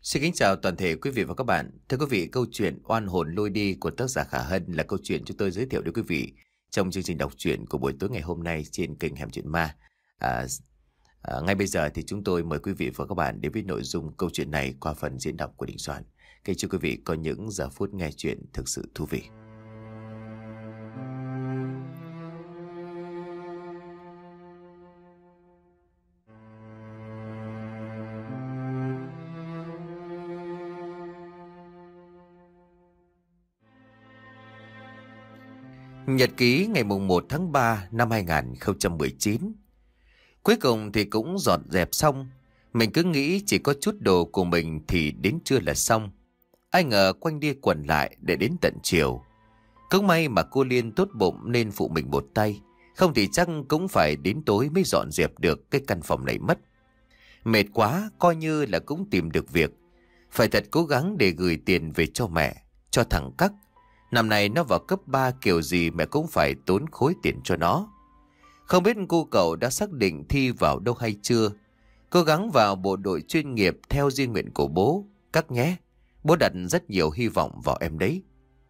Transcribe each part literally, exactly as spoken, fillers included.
Xin kính chào toàn thể quý vị và các bạn. Thưa quý vị, câu chuyện Oan hồn lôi đi của tác giả Khả Hân là câu chuyện chúng tôi giới thiệu đến quý vị trong chương trình đọc truyện của buổi tối ngày hôm nay trên kênh Hẻm Chuyện Ma. À, à, ngay bây giờ thì chúng tôi mời quý vị và các bạn đến với nội dung câu chuyện này qua phần diễn đọc của Đình Soạn. Kính chúc quý vị có những giờ phút nghe chuyện thực sự thú vị. Nhật ký ngày mùng một tháng ba năm hai nghìn không trăm mười chín. Cuối cùng thì cũng dọn dẹp xong. Mình cứ nghĩ chỉ có chút đồ của mình thì đến trưa là xong. Ai ngờ quanh đi quẩn lại để đến tận chiều. Cũng may mà cô Liên tốt bụng nên phụ mình một tay. Không thì chắc cũng phải đến tối mới dọn dẹp được cái căn phòng này mất. Mệt quá, coi như là cũng tìm được việc. Phải thật cố gắng để gửi tiền về cho mẹ, cho thằng Cắc. Năm nay nó vào cấp ba, kiểu gì mẹ cũng phải tốn khối tiền cho nó. Không biết cô cậu đã xác định thi vào đâu hay chưa. Cố gắng vào bộ đội chuyên nghiệp theo di nguyện của bố, Cắc nhé. Bố đặt rất nhiều hy vọng vào em đấy.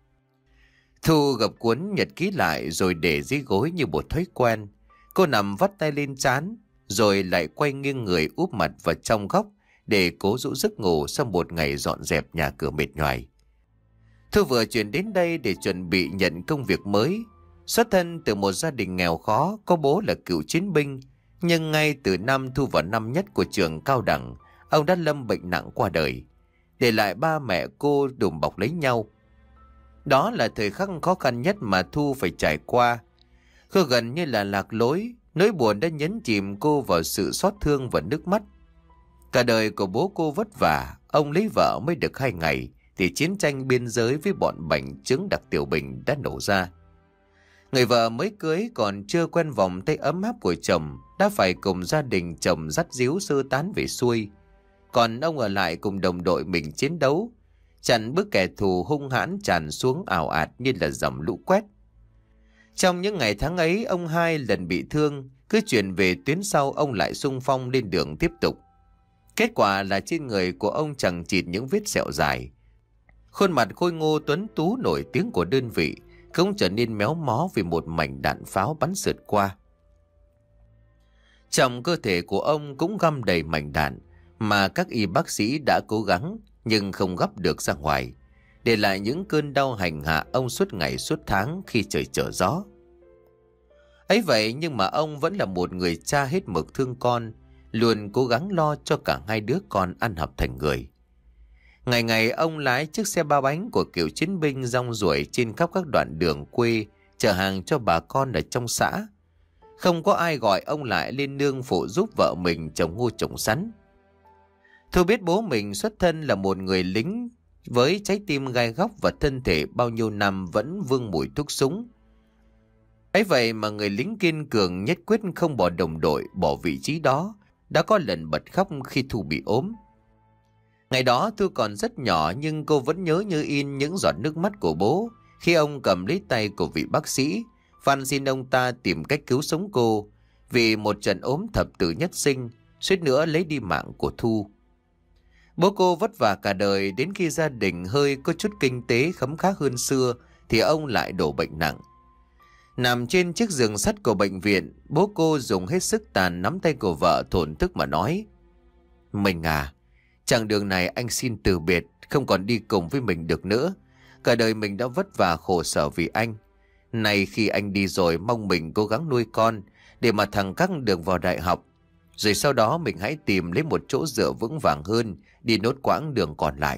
Thu gập cuốn nhật ký lại rồi để dưới gối như một thói quen. Cô nằm vắt tay lên trán, rồi lại quay nghiêng người úp mặt vào trong góc để cố dỗ giấc ngủ sau một ngày dọn dẹp nhà cửa mệt nhoài. Thu vừa chuyển đến đây để chuẩn bị nhận công việc mới. Xuất thân từ một gia đình nghèo khó, có bố là cựu chiến binh. Nhưng ngay từ năm Thu vào năm nhất của trường cao đẳng, ông đã lâm bệnh nặng qua đời, để lại ba mẹ cô đùm bọc lấy nhau. Đó là thời khắc khó khăn nhất mà Thu phải trải qua. Cô gần như là lạc lối, nỗi buồn đã nhấn chìm cô vào sự xót thương và nước mắt. Cả đời của bố cô vất vả, ông lấy vợ mới được hai ngày thì chiến tranh biên giới với bọn bành trướng đặc tiểu bình đã nổ ra. Người vợ mới cưới còn chưa quen vòng tay ấm áp của chồng đã phải cùng gia đình chồng dắt díu sơ tán về xuôi. Còn ông ở lại cùng đồng đội mình chiến đấu, chặn bước kẻ thù hung hãn tràn xuống ào ạt như là dòng lũ quét. Trong những ngày tháng ấy, ông hai lần bị thương, cứ chuyển về tuyến sau ông lại xung phong lên đường tiếp tục. Kết quả là trên người của ông chẳng chịt những vết sẹo dài. Khuôn mặt khôi ngô tuấn tú nổi tiếng của đơn vị cũng trở nên méo mó vì một mảnh đạn pháo bắn sượt qua. Trong cơ thể của ông cũng găm đầy mảnh đạn mà các y bác sĩ đã cố gắng nhưng không gấp được ra ngoài, để lại những cơn đau hành hạ ông suốt ngày suốt tháng khi trời trở gió. Ấy vậy nhưng mà ông vẫn là một người cha hết mực thương con, luôn cố gắng lo cho cả hai đứa con ăn học thành người. Ngày ngày ông lái chiếc xe ba bánh của kiểu chiến binh rong ruổi trên khắp các đoạn đường quê, chở hàng cho bà con ở trong xã. Không có ai gọi ông lại lên nương phụ giúp vợ mình trồng ngô trồng sắn. Thu biết bố mình xuất thân là một người lính với trái tim gai góc và thân thể bao nhiêu năm vẫn vương mùi thuốc súng. Ấy vậy mà người lính kiên cường nhất quyết không bỏ đồng đội, bỏ vị trí đó, đã có lần bật khóc khi Thu bị ốm. Ngày đó Thu còn rất nhỏ nhưng cô vẫn nhớ như in những giọt nước mắt của bố khi ông cầm lấy tay của vị bác sĩ, van xin ông ta tìm cách cứu sống cô vì một trận ốm thập tử nhất sinh, suýt nữa lấy đi mạng của Thu. Bố cô vất vả cả đời, đến khi gia đình hơi có chút kinh tế khấm khá hơn xưa thì ông lại đổ bệnh nặng. Nằm trên chiếc giường sắt của bệnh viện, bố cô dùng hết sức tàn nắm tay của vợ thổn thức mà nói: "Mình à, chặng đường này anh xin từ biệt, không còn đi cùng với mình được nữa. Cả đời mình đã vất vả khổ sở vì anh. Này khi anh đi rồi, mong mình cố gắng nuôi con để mà thằng Cắc được vào đại học. Rồi sau đó mình hãy tìm lấy một chỗ dựa vững vàng hơn, đi nốt quãng đường còn lại."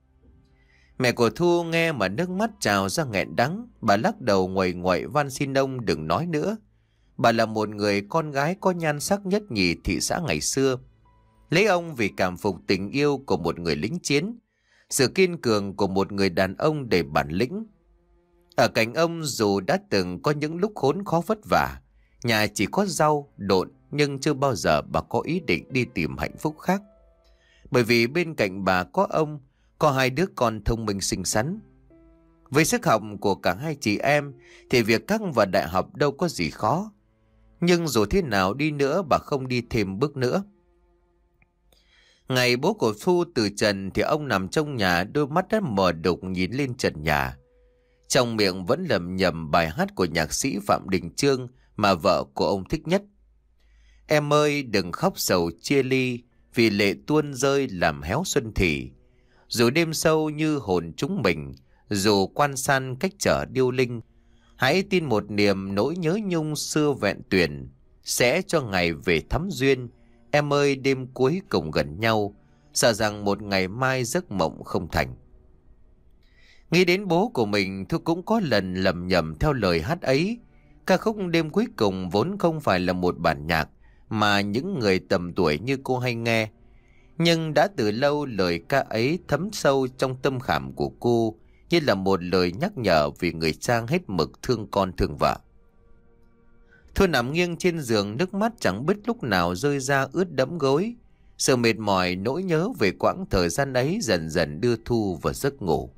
Mẹ của Thu nghe mà nước mắt trào ra nghẹn đắng. Bà lắc đầu nguầy nguậy van xin ông đừng nói nữa. Bà là một người con gái có nhan sắc nhất nhì thị xã ngày xưa. Lấy ông vì cảm phục tình yêu của một người lính chiến, sự kiên cường của một người đàn ông đầy bản lĩnh. Ở cạnh ông dù đã từng có những lúc khốn khó vất vả, nhà chỉ có rau, độn, nhưng chưa bao giờ bà có ý định đi tìm hạnh phúc khác. Bởi vì bên cạnh bà có ông, có hai đứa con thông minh xinh xắn. Với sức học của cả hai chị em thì việc Cắc vào đại học đâu có gì khó. Nhưng dù thế nào đi nữa bà không đi thêm bước nữa. Ngày bố của Thu từ trần thì ông nằm trong nhà, đôi mắt đã mờ đục nhìn lên trần nhà. Trong miệng vẫn lẩm nhẩm bài hát của nhạc sĩ Phạm Đình Chương mà vợ của ông thích nhất. Em ơi đừng khóc sầu chia ly, vì lệ tuôn rơi làm héo xuân thì. Dù đêm sâu như hồn chúng mình, dù quan san cách trở điêu linh, hãy tin một niềm nỗi nhớ nhung xưa vẹn tuyền, sẽ cho ngày về thắm duyên. Em ơi đêm cuối cùng gần nhau, sợ rằng một ngày mai giấc mộng không thành. Nghĩ đến bố của mình, Thu cũng có lần lầm nhầm theo lời hát ấy. Ca khúc Đêm Cuối Cùng vốn không phải là một bản nhạc mà những người tầm tuổi như cô hay nghe. Nhưng đã từ lâu lời ca ấy thấm sâu trong tâm khảm của cô, như là một lời nhắc nhở vì người cha hết mực thương con thương vợ. Thu nằm nghiêng trên giường, nước mắt chẳng biết lúc nào rơi ra ướt đẫm gối. Sự mệt mỏi, nỗi nhớ về quãng thời gian ấy dần dần đưa Thu vào giấc ngủ.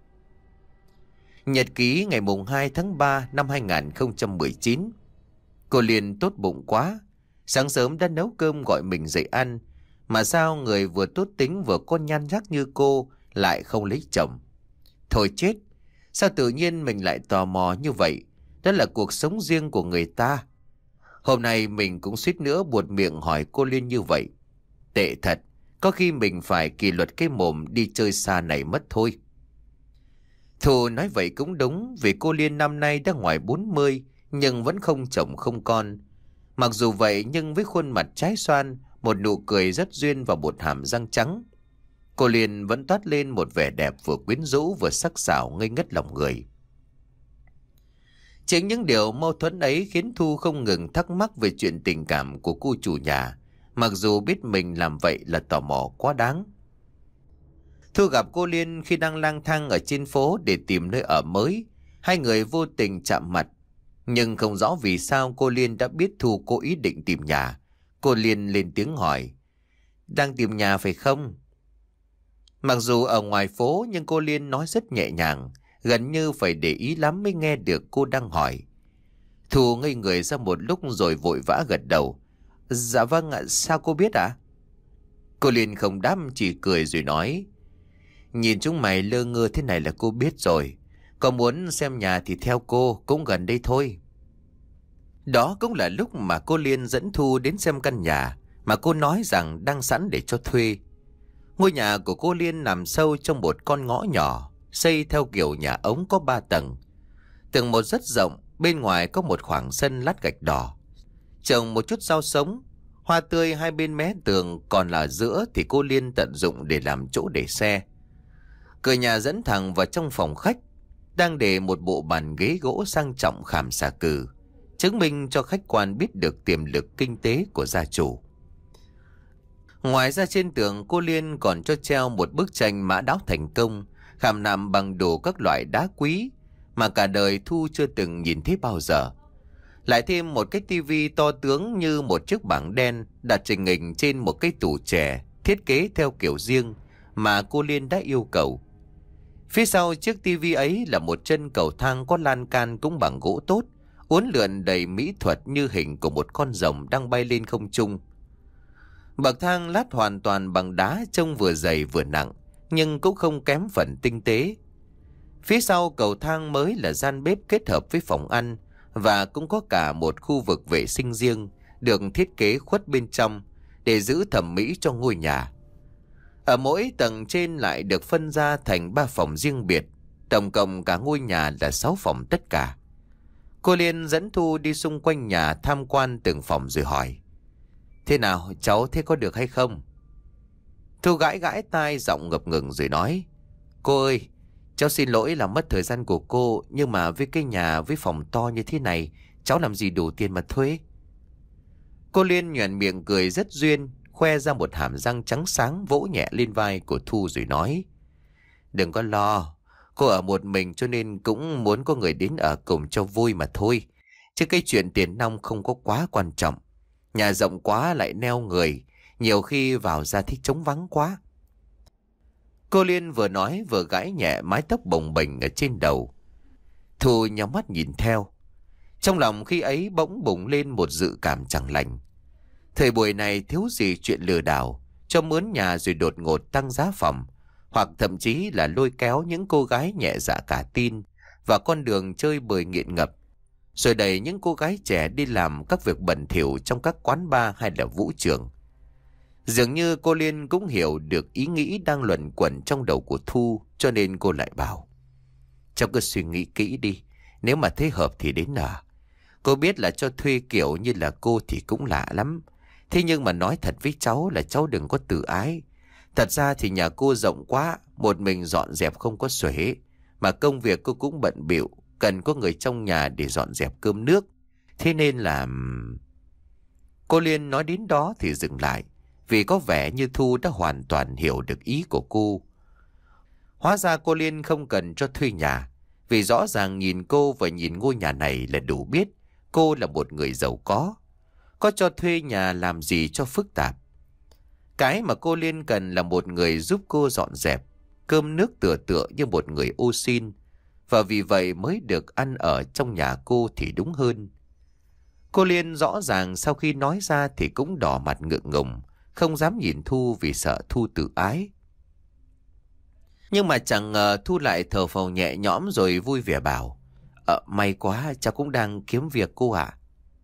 Nhật ký ngày hai tháng ba năm hai nghìn không trăm mười chín. Cô Liên tốt bụng quá. Sáng sớm đã nấu cơm gọi mình dậy ăn. Mà sao người vừa tốt tính vừa có nhan sắc như cô lại không lấy chồng? Thôi chết. Sao tự nhiên mình lại tò mò như vậy? Đó là cuộc sống riêng của người ta. Hôm nay mình cũng suýt nữa buột miệng hỏi cô Liên như vậy. Tệ thật. Có khi mình phải kỷ luật cái mồm đi chơi xa này mất thôi. Thu nói vậy cũng đúng, vì cô Liên năm nay đã ngoài bốn mươi nhưng vẫn không chồng không con. Mặc dù vậy nhưng với khuôn mặt trái xoan, một nụ cười rất duyên và một hàm răng trắng, cô Liên vẫn toát lên một vẻ đẹp vừa quyến rũ vừa sắc sảo ngây ngất lòng người. Chính những điều mâu thuẫn ấy khiến Thu không ngừng thắc mắc về chuyện tình cảm của cô chủ nhà, mặc dù biết mình làm vậy là tò mò quá đáng. Thu gặp cô Liên khi đang lang thang ở trên phố để tìm nơi ở mới. Hai người vô tình chạm mặt. Nhưng không rõ vì sao cô Liên đã biết Thu có ý định tìm nhà. Cô Liên lên tiếng hỏi. Đang tìm nhà phải không? Mặc dù ở ngoài phố nhưng cô Liên nói rất nhẹ nhàng, gần như phải để ý lắm mới nghe được cô đang hỏi. Thu ngây người ra một lúc rồi vội vã gật đầu. Dạ vâng ạ, sao cô biết ạ? À? Cô Liên không đáp, chỉ cười rồi nói. Nhìn chúng mày lơ ngơ thế này là cô biết rồi. Có muốn xem nhà thì theo cô, cũng gần đây thôi. Đó cũng là lúc mà cô Liên dẫn Thu đến xem căn nhà mà cô nói rằng đang sẵn để cho thuê. Ngôi nhà của cô Liên nằm sâu trong một con ngõ nhỏ, xây theo kiểu nhà ống có ba tầng. Tầng một rất rộng, bên ngoài có một khoảng sân lát gạch đỏ, trồng một chút rau sống, hoa tươi hai bên mé tường, còn là giữa thì cô Liên tận dụng để làm chỗ để xe. Cửa nhà dẫn thẳng vào trong phòng khách, đang để một bộ bàn ghế gỗ sang trọng khảm xà cừ, chứng minh cho khách quan biết được tiềm lực kinh tế của gia chủ. Ngoài ra trên tường cô Liên còn cho treo một bức tranh mã đáo thành công, khảm nạm bằng đủ các loại đá quý mà cả đời Thu chưa từng nhìn thấy bao giờ. Lại thêm một cái tivi to tướng như một chiếc bảng đen đặt trình hình trên một cái tủ chè thiết kế theo kiểu riêng mà cô Liên đã yêu cầu. Phía sau chiếc tivi ấy là một chân cầu thang có lan can cũng bằng gỗ tốt, uốn lượn đầy mỹ thuật như hình của một con rồng đang bay lên không trung. Bậc thang lát hoàn toàn bằng đá, trông vừa dày vừa nặng, nhưng cũng không kém phần tinh tế. Phía sau cầu thang mới là gian bếp kết hợp với phòng ăn, và cũng có cả một khu vực vệ sinh riêng được thiết kế khuất bên trong để giữ thẩm mỹ cho ngôi nhà. Ở mỗi tầng trên lại được phân ra thành ba phòng riêng biệt, tổng cộng cả ngôi nhà là sáu phòng tất cả. Cô Liên dẫn Thu đi xung quanh nhà tham quan từng phòng rồi hỏi. Thế nào, cháu thế có được hay không? Thu gãi gãi tai giọng ngập ngừng rồi nói. Cô ơi, cháu xin lỗi làm mất thời gian của cô, nhưng mà với cái nhà với phòng to như thế này, cháu làm gì đủ tiền mà thuê? Cô Liên nhoẻn miệng cười rất duyên, khoe ra một hàm răng trắng sáng, vỗ nhẹ lên vai của Thu rồi nói. Đừng có lo, cô ở một mình cho nên cũng muốn có người đến ở cùng cho vui mà thôi. Chứ cái chuyện tiền nong không có quá quan trọng. Nhà rộng quá lại neo người, nhiều khi vào ra thích trống vắng quá. Cô Liên vừa nói vừa gãi nhẹ mái tóc bồng bềnh ở trên đầu. Thu nhắm mắt nhìn theo. Trong lòng khi ấy bỗng bùng lên một dự cảm chẳng lành. Thời buổi này thiếu gì chuyện lừa đảo, cho mướn nhà rồi đột ngột tăng giá phòng, hoặc thậm chí là lôi kéo những cô gái nhẹ dạ cả tin vào con đường chơi bời nghiện ngập, rồi đẩy những cô gái trẻ đi làm các việc bẩn thỉu trong các quán bar hay là vũ trường. Dường như cô Liên cũng hiểu được ý nghĩ đang luẩn quẩn trong đầu của Thu, cho nên cô lại bảo: cháu cứ suy nghĩ kỹ đi, nếu mà thấy hợp thì đến ở. Cô biết là cho thuê kiểu như là cô thì cũng lạ lắm. Thế nhưng mà nói thật với cháu là cháu đừng có tự ái. Thật ra thì nhà cô rộng quá, một mình dọn dẹp không có xuể. Mà công việc cô cũng bận bịu, cần có người trong nhà để dọn dẹp cơm nước. Thế nên là... Cô Liên nói đến đó thì dừng lại, vì có vẻ như Thu đã hoàn toàn hiểu được ý của cô. Hóa ra cô Liên không cần cho thuê nhà, vì rõ ràng nhìn cô và nhìn ngôi nhà này là đủ biết cô là một người giàu có. Có cho thuê nhà làm gì cho phức tạp. Cái mà cô Liên cần là một người giúp cô dọn dẹp, cơm nước tựa tựa như một người ô xin. Và vì vậy mới được ăn ở trong nhà cô thì đúng hơn. Cô Liên rõ ràng sau khi nói ra thì cũng đỏ mặt ngượng ngùng, không dám nhìn Thu vì sợ Thu tự ái. Nhưng mà chẳng ngờ Thu lại thở phào nhẹ nhõm rồi vui vẻ bảo: Ờ, may quá, cháu cũng đang kiếm việc cô ạ.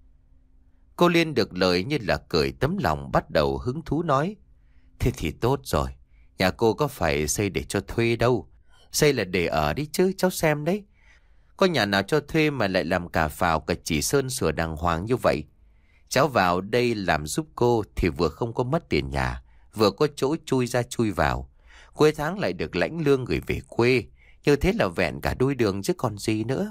Cô Liên được lời như là cười tấm lòng, bắt đầu hứng thú nói: Thế thì tốt rồi, nhà cô có phải xây để cho thuê đâu. Xây là để ở đi chứ, cháu xem đấy. Có nhà nào cho thuê mà lại làm cả phào cả chỉ sơn sửa đàng hoàng như vậy. Cháu vào đây làm giúp cô thì vừa không có mất tiền nhà, vừa có chỗ chui ra chui vào. Cuối tháng lại được lãnh lương gửi về quê. Như thế là vẹn cả đôi đường chứ còn gì nữa.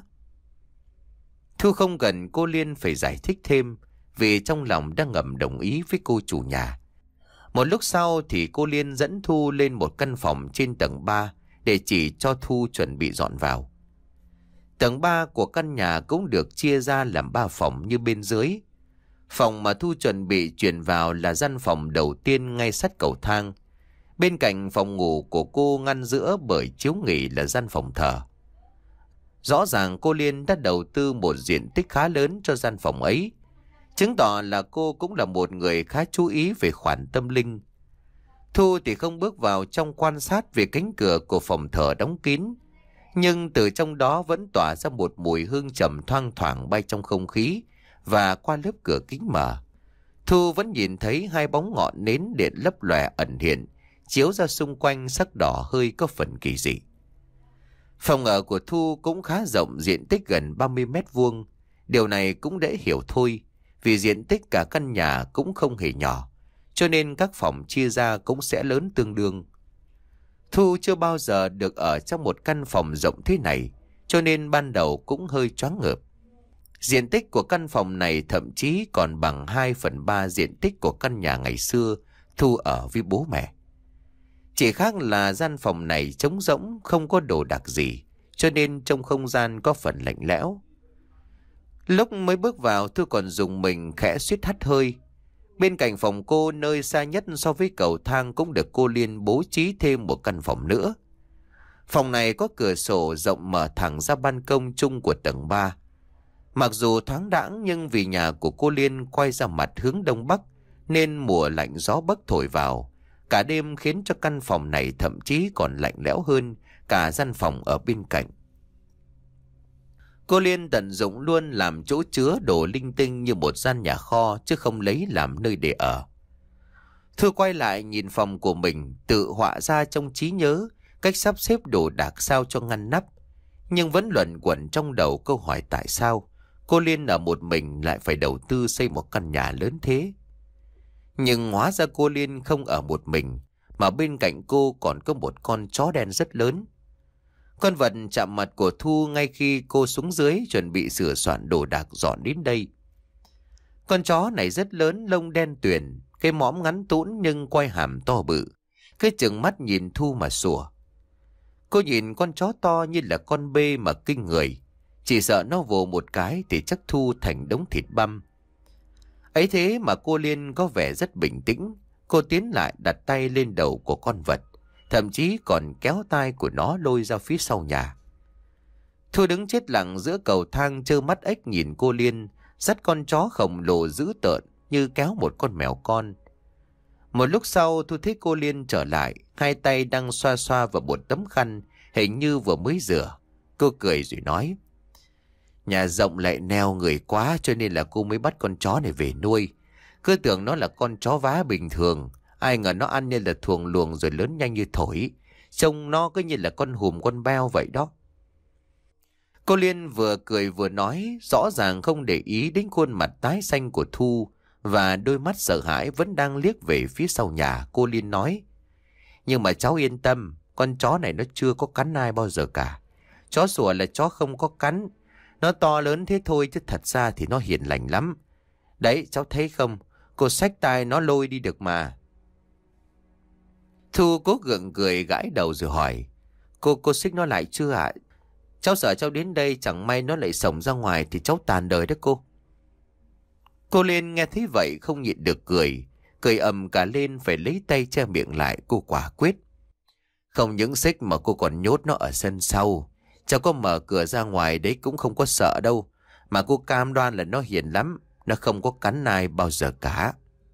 Thu không cần cô Liên phải giải thích thêm, vì trong lòng đang ngầm đồng ý với cô chủ nhà. Một lúc sau thì cô Liên dẫn Thu lên một căn phòng trên tầng ba để chỉ cho Thu chuẩn bị dọn vào. Tầng ba của căn nhà cũng được chia ra làm ba phòng như bên dưới. Phòng mà Thu chuẩn bị chuyển vào là gian phòng đầu tiên ngay sát cầu thang. Bên cạnh phòng ngủ của cô ngăn giữa bởi chiếu nghỉ là gian phòng thờ. Rõ ràng cô Liên đã đầu tư một diện tích khá lớn cho gian phòng ấy, chứng tỏ là cô cũng là một người khá chú ý về khoản tâm linh. Thu thì không bước vào trong quan sát vì cánh cửa của phòng thờ đóng kín, nhưng từ trong đó vẫn tỏa ra một mùi hương trầm thoang thoảng bay trong không khí. Và qua lớp cửa kính mở, Thu vẫn nhìn thấy hai bóng ngọn nến điện lấp lòe ẩn hiện, chiếu ra xung quanh sắc đỏ hơi có phần kỳ dị. Phòng ở của Thu cũng khá rộng, diện tích gần ba mươi mét vuông. Điều này cũng dễ hiểu thôi, vì diện tích cả căn nhà cũng không hề nhỏ, cho nên các phòng chia ra cũng sẽ lớn tương đương. Thu chưa bao giờ được ở trong một căn phòng rộng thế này, cho nên ban đầu cũng hơi choáng ngợp. Diện tích của căn phòng này thậm chí còn bằng hai phần ba diện tích của căn nhà ngày xưa Thu ở với bố mẹ. Chỉ khác là gian phòng này trống rỗng, không có đồ đạc gì, cho nên trong không gian có phần lạnh lẽo. Lúc mới bước vào, Thu còn dùng mình khẽ suýt hắt hơi. Bên cạnh phòng cô, nơi xa nhất so với cầu thang, cũng được cô Liên bố trí thêm một căn phòng nữa. Phòng này có cửa sổ rộng mở thẳng ra ban công chung của tầng ba. Mặc dù thoáng đãng nhưng vì nhà của cô Liên quay ra mặt hướng đông bắc, nên mùa lạnh gió bắc thổi vào cả đêm, khiến cho căn phòng này thậm chí còn lạnh lẽo hơn cả gian phòng ở bên cạnh. Cô Liên tận dụng luôn làm chỗ chứa đồ linh tinh như một gian nhà kho, chứ không lấy làm nơi để ở. Thư quay lại nhìn phòng của mình, tự họa ra trong trí nhớ cách sắp xếp đồ đạc sao cho ngăn nắp, nhưng vẫn luẩn quẩn trong đầu câu hỏi tại sao cô Liên ở một mình lại phải đầu tư xây một căn nhà lớn thế. Nhưng hóa ra cô Liên không ở một mình, mà bên cạnh cô còn có một con chó đen rất lớn. Con vật chạm mặt của Thu ngay khi cô xuống dưới chuẩn bị sửa soạn đồ đạc dọn đến đây. Con chó này rất lớn, lông đen tuyền, cái mõm ngắn tũn nhưng quai hàm to bự, cái chừng mắt nhìn Thu mà sủa. Cô nhìn con chó to như là con bê mà kinh người, chỉ sợ nó vồ một cái thì chắc Thu thành đống thịt băm. Ấy thế mà cô Liên có vẻ rất bình tĩnh. Cô tiến lại đặt tay lên đầu của con vật, thậm chí còn kéo tai của nó lôi ra phía sau nhà. Thu đứng chết lặng giữa cầu thang, trơ mắt ếch nhìn cô Liên dắt con chó khổng lồ dữ tợn như kéo một con mèo con. Một lúc sau Thu thấy cô Liên trở lại, hai tay đang xoa xoa vào một tấm khăn, hình như vừa mới rửa. Cô cười rồi nói: Nhà rộng lại neo người quá cho nên là cô mới bắt con chó này về nuôi. Cứ tưởng nó là con chó vá bình thường, ai ngờ nó ăn như là thuồng luồng rồi lớn nhanh như thổi. Trông nó cứ như là con hùm con beo vậy đó. Cô Liên vừa cười vừa nói, rõ ràng không để ý đến khuôn mặt tái xanh của Thu, và đôi mắt sợ hãi vẫn đang liếc về phía sau nhà. Cô Liên nói: Nhưng mà cháu yên tâm, con chó này nó chưa có cắn ai bao giờ cả. Chó sủa là chó không có cắn. Nó to lớn thế thôi chứ thật ra thì nó hiền lành lắm. Đấy, cháu thấy không? Cô xách tay nó lôi đi được mà. Thu cố gượng cười gãi đầu rồi hỏi: Cô, cô xích nó lại chưa ạ? Cháu sợ cháu đến đây chẳng may nó lại xổng ra ngoài thì cháu tàn đời đó cô. Cô Liên nghe thấy vậy không nhịn được cười. Cười ầm cả lên, phải lấy tay che miệng lại. Cô quả quyết: Không những xích mà cô còn nhốt nó ở sân sau. Cháu có mở cửa ra ngoài đấy cũng không có sợ đâu. Mà cô cam đoan là nó hiền lắm. Nó không có cắn ai bao giờ cả.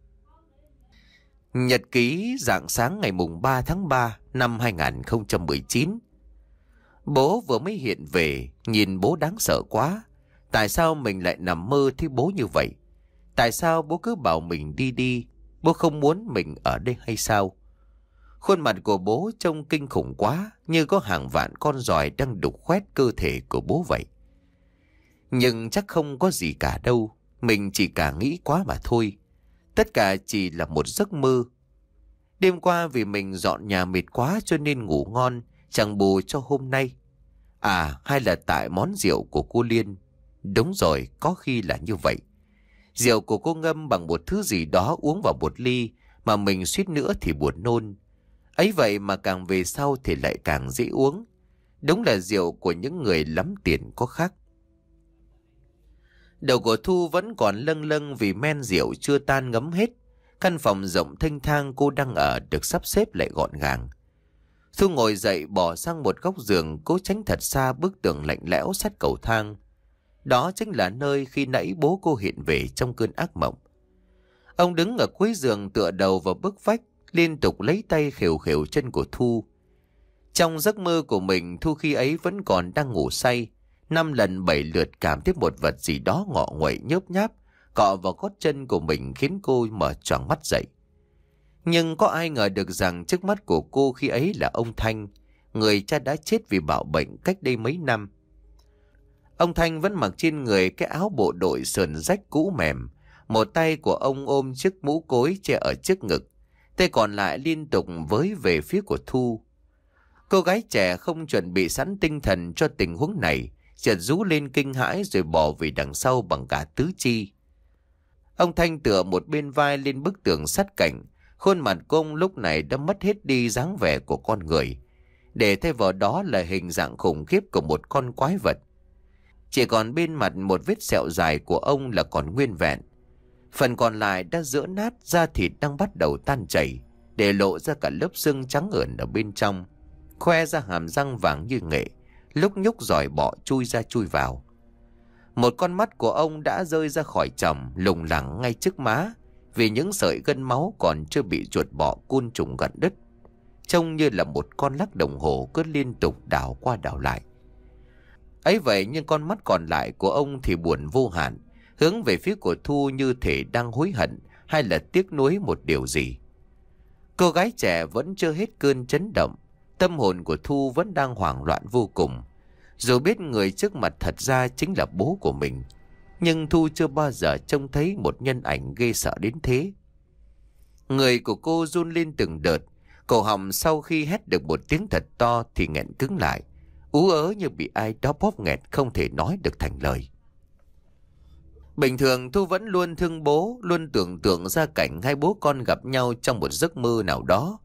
Nhật ký rạng sáng ngày mùng ba tháng ba năm hai nghìn không trăm mười chín. Bố vừa mới hiện về, nhìn bố đáng sợ quá. Tại sao mình lại nằm mơ thấy bố như vậy? Tại sao bố cứ bảo mình đi đi? Bố không muốn mình ở đây hay sao? Khuôn mặt của bố trông kinh khủng quá, như có hàng vạn con giòi đang đục khoét cơ thể của bố vậy. Nhưng chắc không có gì cả đâu, mình chỉ cả nghĩ quá mà thôi. Tất cả chỉ là một giấc mơ. Đêm qua vì mình dọn nhà mệt quá cho nên ngủ ngon, chẳng bù cho hôm nay. À, hay là tại món rượu của cô Liên. Đúng rồi, có khi là như vậy. Rượu của cô ngâm bằng một thứ gì đó uống vào một ly mà mình suýt nữa thì buồn nôn. Ấy vậy mà càng về sau thì lại càng dễ uống. Đúng là rượu của những người lắm tiền có khác. Đầu của Thu vẫn còn lâng lâng vì men rượu chưa tan ngấm hết. Căn phòng rộng thênh thang cô đang ở được sắp xếp lại gọn gàng. Thu ngồi dậy bỏ sang một góc giường, cố tránh thật xa bức tường lạnh lẽo sát cầu thang. Đó chính là nơi khi nãy bố cô hiện về trong cơn ác mộng. Ông đứng ở cuối giường tựa đầu vào bức vách, liên tục lấy tay khều khều chân của Thu. Trong giấc mơ của mình, Thu khi ấy vẫn còn đang ngủ say. Năm lần bảy lượt cảm thấy một vật gì đó ngọ nguậy nhớp nháp cọ vào gót chân của mình, khiến cô mở choàng mắt dậy. Nhưng có ai ngờ được rằng trước mắt của cô khi ấy là ông Thanh, người cha đã chết vì bạo bệnh cách đây mấy năm. Ông Thanh vẫn mặc trên người cái áo bộ đội sờn rách cũ mềm. Một tay của ông ôm chiếc mũ cối che ở trước ngực, tay còn lại liên tục với về phía của Thu. Cô gái trẻ không chuẩn bị sẵn tinh thần cho tình huống này, chợt rú lên kinh hãi rồi bỏ về đằng sau bằng cả tứ chi. Ông Thanh tựa một bên vai lên bức tường sát cạnh. Khuôn mặt của ông lúc này đã mất hết đi dáng vẻ của con người, để thay vào đó là hình dạng khủng khiếp của một con quái vật. Chỉ còn bên mặt một vết sẹo dài của ông là còn nguyên vẹn. Phần còn lại đã giỡ nát, da thịt đang bắt đầu tan chảy, để lộ ra cả lớp xương trắng ởn ở bên trong, khoe ra hàm răng vàng như nghệ, lúc nhúc giỏi bọ chui ra chui vào. Một con mắt của ông đã rơi ra khỏi tròng, lủng lẳng ngay trước má, vì những sợi gân máu còn chưa bị chuột bọ côn trùng gặn đứt. Trông như là một con lắc đồng hồ cứ liên tục đảo qua đảo lại. Ấy vậy nhưng con mắt còn lại của ông thì buồn vô hạn, hướng về phía của Thu như thể đang hối hận hay là tiếc nuối một điều gì. Cô gái trẻ vẫn chưa hết cơn chấn động, tâm hồn của Thu vẫn đang hoảng loạn vô cùng. Dù biết người trước mặt thật ra chính là bố của mình, nhưng Thu chưa bao giờ trông thấy một nhân ảnh ghê sợ đến thế. Người của cô run lên từng đợt, cổ họng sau khi hét được một tiếng thật to thì nghẹn cứng lại, ú ớ như bị ai đó bóp nghẹt không thể nói được thành lời. Bình thường Thu vẫn luôn thương bố, luôn tưởng tượng ra cảnh hai bố con gặp nhau trong một giấc mơ nào đó.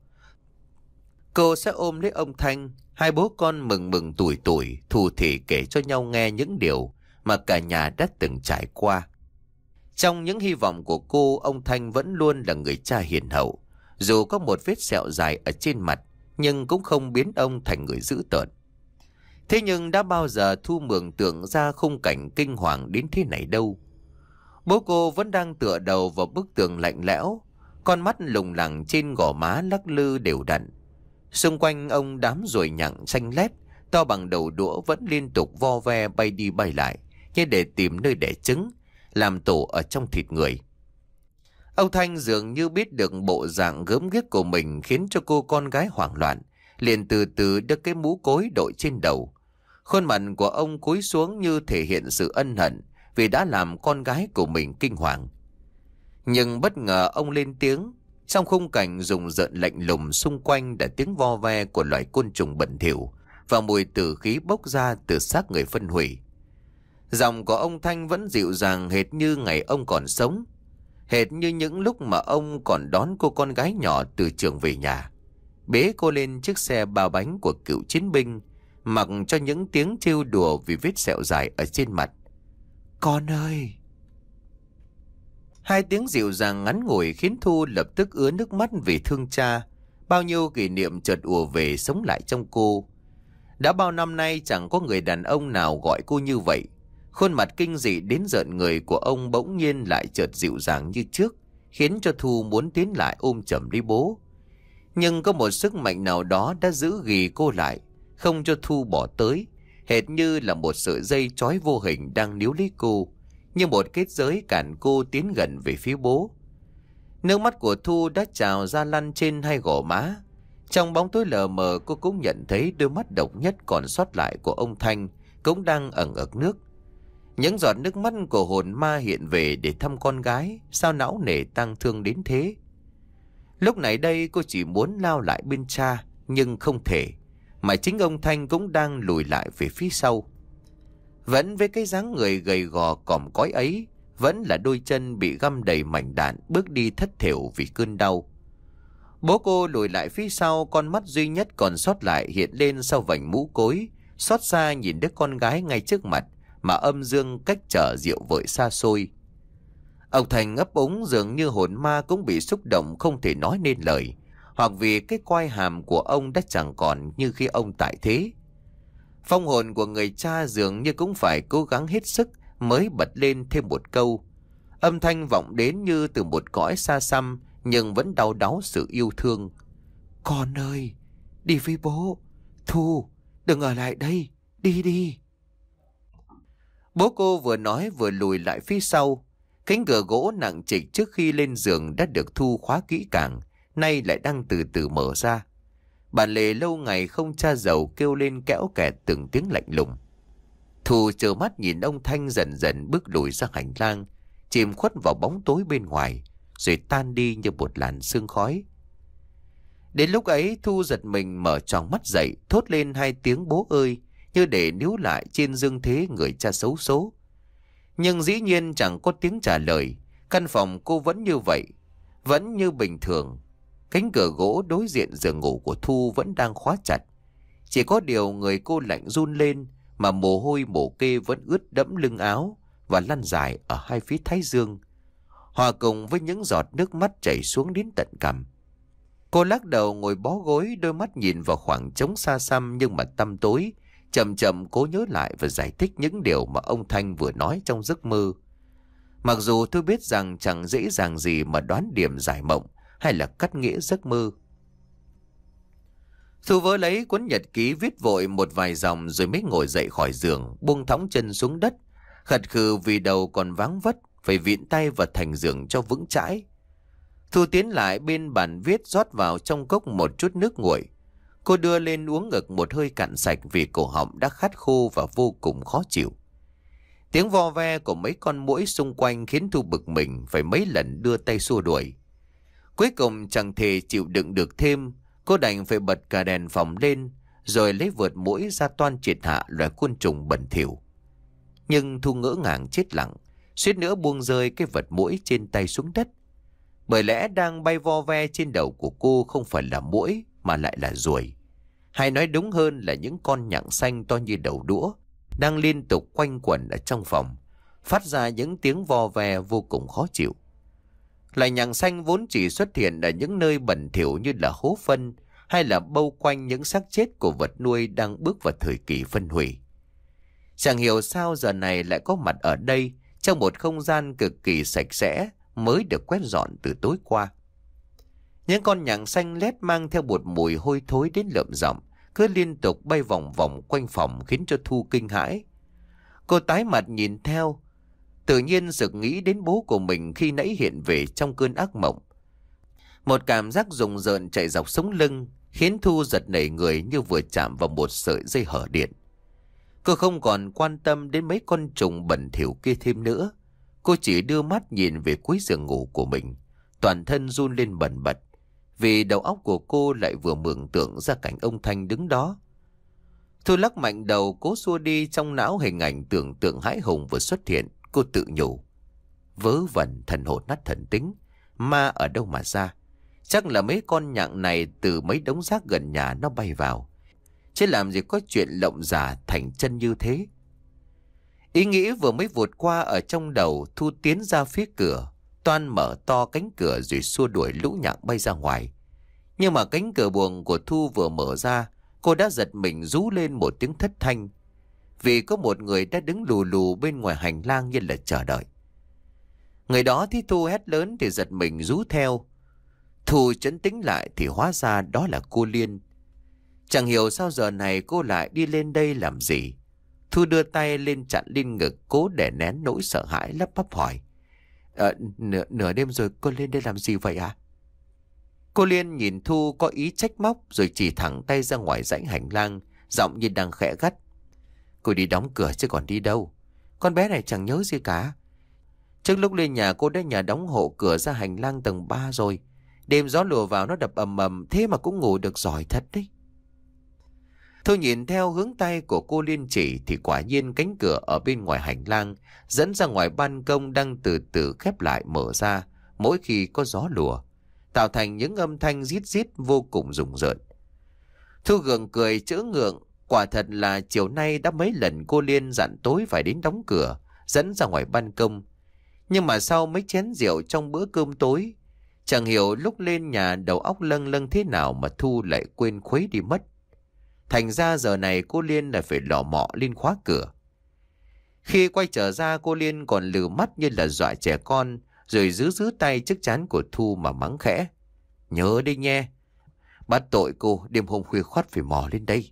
Cô sẽ ôm lấy ông Thanh, hai bố con mừng mừng tủi tủi, thù thì kể cho nhau nghe những điều mà cả nhà đã từng trải qua. Trong những hy vọng của cô, ông Thanh vẫn luôn là người cha hiền hậu. Dù có một vết sẹo dài ở trên mặt, nhưng cũng không biến ông thành người dữ tợn. Thế nhưng đã bao giờ Thu mường tượng ra khung cảnh kinh hoàng đến thế này đâu. Bố cô vẫn đang tựa đầu vào bức tường lạnh lẽo. Con mắt lủng lẳng trên gò má lắc lư đều đặn. Xung quanh ông đám ruồi nhặng xanh lét, to bằng đầu đũa vẫn liên tục vo ve bay đi bay lại, như để tìm nơi đẻ trứng, làm tổ ở trong thịt người. Ông Thanh dường như biết được bộ dạng gớm ghiếc của mình khiến cho cô con gái hoảng loạn, liền từ từ đưa cái mũ cối đội trên đầu. Khuôn mặt của ông cúi xuống như thể hiện sự ân hận vì đã làm con gái của mình kinh hoàng. Nhưng bất ngờ ông lên tiếng, trong khung cảnh rùng rợn lạnh lùng xung quanh là tiếng vo ve của loài côn trùng bẩn thỉu và mùi tử khí bốc ra từ xác người phân hủy. Giọng của ông Thanh vẫn dịu dàng hệt như ngày ông còn sống, hệt như những lúc mà ông còn đón cô con gái nhỏ từ trường về nhà, bế cô lên chiếc xe ba bánh của cựu chiến binh, mặc cho những tiếng trêu đùa vì vết sẹo dài ở trên mặt. Con ơi! Hai tiếng dịu dàng ngắn ngủi khiến Thu lập tức ứa nước mắt vì thương cha. Bao nhiêu kỷ niệm chợt ùa về sống lại trong cô. Đã bao năm nay chẳng có người đàn ông nào gọi cô như vậy. Khuôn mặt kinh dị đến rợn người của ông bỗng nhiên lại chợt dịu dàng như trước, khiến cho Thu muốn tiến lại ôm chầm lấy bố. Nhưng có một sức mạnh nào đó đã giữ ghì cô lại, không cho Thu bỏ tới, hệt như là một sợi dây trói vô hình đang níu lấy cô, như một kết giới cản cô tiến gần về phía bố. Nước mắt của Thu đã trào ra lăn trên hai gò má. Trong bóng tối lờ mờ, cô cũng nhận thấy đôi mắt độc nhất còn sót lại của ông Thanh cũng đang ẩn ực nước. Những giọt nước mắt của hồn ma hiện về để thăm con gái, sao não nề tang thương đến thế. Lúc này đây cô chỉ muốn lao lại bên cha, nhưng không thể, mà chính ông Thanh cũng đang lùi lại về phía sau. Vẫn với cái dáng người gầy gò còm cói ấy, vẫn là đôi chân bị găm đầy mảnh đạn, bước đi thất thểu vì cơn đau. Bố cô lùi lại phía sau, con mắt duy nhất còn sót lại hiện lên sau vành mũ cối, xót xa nhìn đứa con gái ngay trước mặt mà âm dương cách trở rượu vợi xa xôi. Ông Thành ấp úng dường như hồn ma cũng bị xúc động không thể nói nên lời, hoặc vì cái quai hàm của ông đã chẳng còn như khi ông tại thế. Phong hồn của người cha dường như cũng phải cố gắng hết sức mới bật lên thêm một câu. Âm thanh vọng đến như từ một cõi xa xăm nhưng vẫn đau đáu sự yêu thương. Con ơi, đi với bố. Thu, đừng ở lại đây, đi đi. Bố cô vừa nói vừa lùi lại phía sau. Cánh cửa gỗ nặng trịch trước khi lên giường đã được Thu khóa kỹ càng, nay lại đang từ từ mở ra. Bản lề lâu ngày không tra dầu kêu lên kẽo kẹt từng tiếng lạnh lùng. Thu trơ mắt nhìn ông Thanh dần dần bước lùi ra hành lang, chìm khuất vào bóng tối bên ngoài, rồi tan đi như một làn sương khói. Đến lúc ấy Thu giật mình mở tròn mắt dậy, thốt lên hai tiếng bố ơi, như để níu lại trên dương thế người cha xấu số. Nhưng dĩ nhiên chẳng có tiếng trả lời. Căn phòng cô vẫn như vậy, vẫn như bình thường. Cánh cửa gỗ đối diện giường ngủ của Thu vẫn đang khóa chặt. Chỉ có điều người cô lạnh run lên, mà mồ hôi mồ kê vẫn ướt đẫm lưng áo và lăn dài ở hai phía thái dương, hòa cùng với những giọt nước mắt chảy xuống đến tận cằm. Cô lắc đầu ngồi bó gối, đôi mắt nhìn vào khoảng trống xa xăm nhưng mà tăm tối, chậm chậm cố nhớ lại và giải thích những điều mà ông Thanh vừa nói trong giấc mơ. Mặc dù tôi biết rằng chẳng dễ dàng gì mà đoán điểm giải mộng hay là cắt nghĩa giấc mơ. Thu vớ lấy cuốn nhật ký viết vội một vài dòng rồi mới ngồi dậy khỏi giường, buông thõng chân xuống đất, khật khừ vì đầu còn váng vất, phải vịn tay vào thành giường cho vững chãi. Thu tiến lại bên bàn viết, rót vào trong cốc một chút nước nguội. Cô đưa lên uống ngực một hơi cạn sạch vì cổ họng đã khát khô và vô cùng khó chịu. Tiếng vo ve của mấy con muỗi xung quanh khiến Thu bực mình, phải mấy lần đưa tay xua đuổi. Cuối cùng chẳng thể chịu đựng được thêm, cô đành phải bật cả đèn phòng lên, rồi lấy vượt muỗi ra toan triệt hạ loài côn trùng bẩn thỉu. Nhưng Thu ngỡ ngàng chết lặng, suýt nữa buông rơi cái vật muỗi trên tay xuống đất. Bởi lẽ đang bay vo ve trên đầu của cô không phải là muỗi mà lại là ruồi. Hay nói đúng hơn là những con nhặng xanh to như đầu đũa, đang liên tục quanh quẩn ở trong phòng, phát ra những tiếng vo ve vô cùng khó chịu. Loài nhặng xanh vốn chỉ xuất hiện ở những nơi bẩn thỉu như là hố phân, hay là bâu quanh những xác chết của vật nuôi đang bước vào thời kỳ phân hủy. Chẳng hiểu sao giờ này lại có mặt ở đây, trong một không gian cực kỳ sạch sẽ mới được quét dọn từ tối qua. Những con nhặng xanh lét mang theo một mùi hôi thối đến lợm giọng, cứ liên tục bay vòng vòng quanh phòng khiến cho Thu kinh hãi. Cô tái mặt nhìn theo, tự nhiên sực nghĩ đến bố của mình khi nãy hiện về trong cơn ác mộng. Một cảm giác rùng rợn chạy dọc sống lưng, khiến Thu giật nảy người như vừa chạm vào một sợi dây hở điện. Cô không còn quan tâm đến mấy con trùng bẩn thỉu kia thêm nữa. Cô chỉ đưa mắt nhìn về cuối giường ngủ của mình, toàn thân run lên bần bật, vì đầu óc của cô lại vừa mường tượng ra cảnh ông Thanh đứng đó. Thu lắc mạnh đầu cố xua đi trong não hình ảnh tưởng tượng hãi hùng vừa xuất hiện. Cô tự nhủ, vớ vẩn thần hồn nát thần tính, ma ở đâu mà ra? Chắc là mấy con nhặng này từ mấy đống rác gần nhà nó bay vào, chứ làm gì có chuyện lộng giả thành chân như thế. Ý nghĩ vừa mới vụt qua ở trong đầu, Thu tiến ra phía cửa, toan mở to cánh cửa rồi xua đuổi lũ nhặng bay ra ngoài. Nhưng mà cánh cửa buồng của Thu vừa mở ra, cô đã giật mình rú lên một tiếng thất thanh, vì có một người đã đứng lù lù bên ngoài hành lang như là chờ đợi. Người đó thấy Thu hét lớn thì giật mình rú theo. Thu trấn tĩnh lại thì hóa ra đó là cô Liên. Chẳng hiểu sao giờ này cô lại đi lên đây làm gì. Thu đưa tay lên chặn lên ngực, cố để nén nỗi sợ hãi, lắp bắp hỏi. Ờ, nửa, nửa đêm rồi cô lên đây làm gì vậy à? Cô Liên nhìn Thu có ý trách móc rồi chỉ thẳng tay ra ngoài dãy hành lang, giọng như đang khẽ gắt. Cô đi đóng cửa chứ còn đi đâu. Con bé này chẳng nhớ gì cả. Trước lúc lên nhà cô đã nhà đóng hộ cửa ra hành lang tầng ba rồi. Đêm gió lùa vào nó đập ầm ầm, thế mà cũng ngủ được giỏi thật đấy. Thu nhìn theo hướng tay của cô Liên chỉ thì quả nhiên cánh cửa ở bên ngoài hành lang dẫn ra ngoài ban công đang từ từ khép lại mở ra mỗi khi có gió lùa, tạo thành những âm thanh rít rít vô cùng rùng rợn. Thu gượng cười chữa ngượng, quả thật là chiều nay đã mấy lần cô Liên dặn tối phải đến đóng cửa, dẫn ra ngoài ban công. Nhưng mà sau mấy chén rượu trong bữa cơm tối, chẳng hiểu lúc lên nhà đầu óc lâng lâng thế nào mà Thu lại quên khuấy đi mất. Thành ra giờ này cô Liên lại phải lò mọ lên khóa cửa. Khi quay trở ra, cô Liên còn lừ mắt như là dọa trẻ con, rồi giữ giữ tay trước trán của Thu mà mắng khẽ. Nhớ đi nghe, bắt tội cô đêm hôm khuya khoắt phải mò lên đây.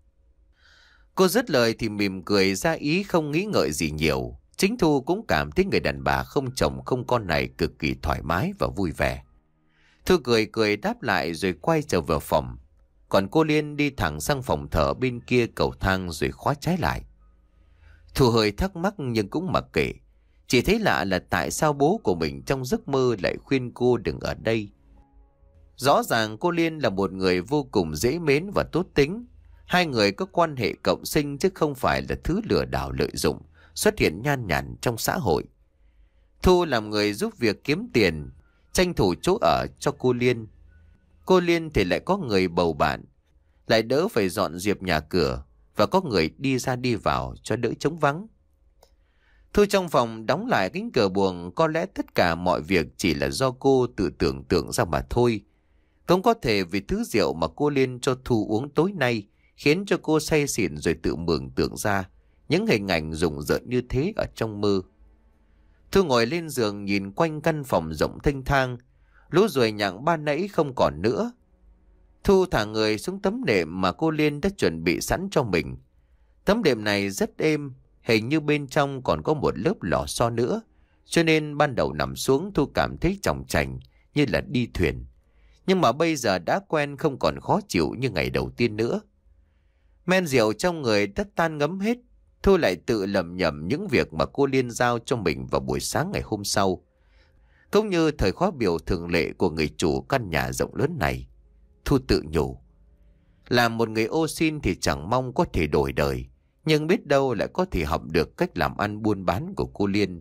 Cô dứt lời thì mỉm cười ra ý không nghĩ ngợi gì nhiều. Chính Thu cũng cảm thấy người đàn bà không chồng không con này cực kỳ thoải mái và vui vẻ. Thu cười cười đáp lại rồi quay trở vào phòng. Còn cô Liên đi thẳng sang phòng thờ bên kia cầu thang rồi khóa trái lại. Thu hơi thắc mắc nhưng cũng mặc kệ. Chỉ thấy lạ là tại sao bố của mình trong giấc mơ lại khuyên cô đừng ở đây. Rõ ràng cô Liên là một người vô cùng dễ mến và tốt tính. Hai người có quan hệ cộng sinh chứ không phải là thứ lừa đảo lợi dụng, xuất hiện nhan nhản trong xã hội. Thu làm người giúp việc kiếm tiền, tranh thủ chỗ ở cho cô Liên. Cô Liên thì lại có người bầu bạn, lại đỡ phải dọn dẹp nhà cửa và có người đi ra đi vào cho đỡ trống vắng. Thu trong phòng đóng lại cánh cửa buồng, có lẽ tất cả mọi việc chỉ là do cô tự tưởng tượng ra mà thôi. Cũng có thể vì thứ rượu mà cô Liên cho Thu uống tối nay khiến cho cô say xỉn rồi tự mường tượng ra những hình ảnh rùng rợn như thế ở trong mơ. Thu ngồi lên giường nhìn quanh căn phòng rộng thênh thang, lũ ruồi nhặng ban nãy không còn nữa. Thu thả người xuống tấm đệm mà cô Liên đã chuẩn bị sẵn cho mình. Tấm đệm này rất êm, hình như bên trong còn có một lớp lò xo nữa, cho nên ban đầu nằm xuống Thu cảm thấy chòng chành như là đi thuyền. Nhưng mà bây giờ đã quen, không còn khó chịu như ngày đầu tiên nữa. Men rượu trong người đã tan ngấm hết, Thu lại tự lầm nhầm những việc mà cô Liên giao cho mình vào buổi sáng ngày hôm sau. Cũng như thời khóa biểu thường lệ của người chủ căn nhà rộng lớn này. Thu tự nhủ, làm một người ô xin thì chẳng mong có thể đổi đời, nhưng biết đâu lại có thể học được cách làm ăn buôn bán của cô Liên.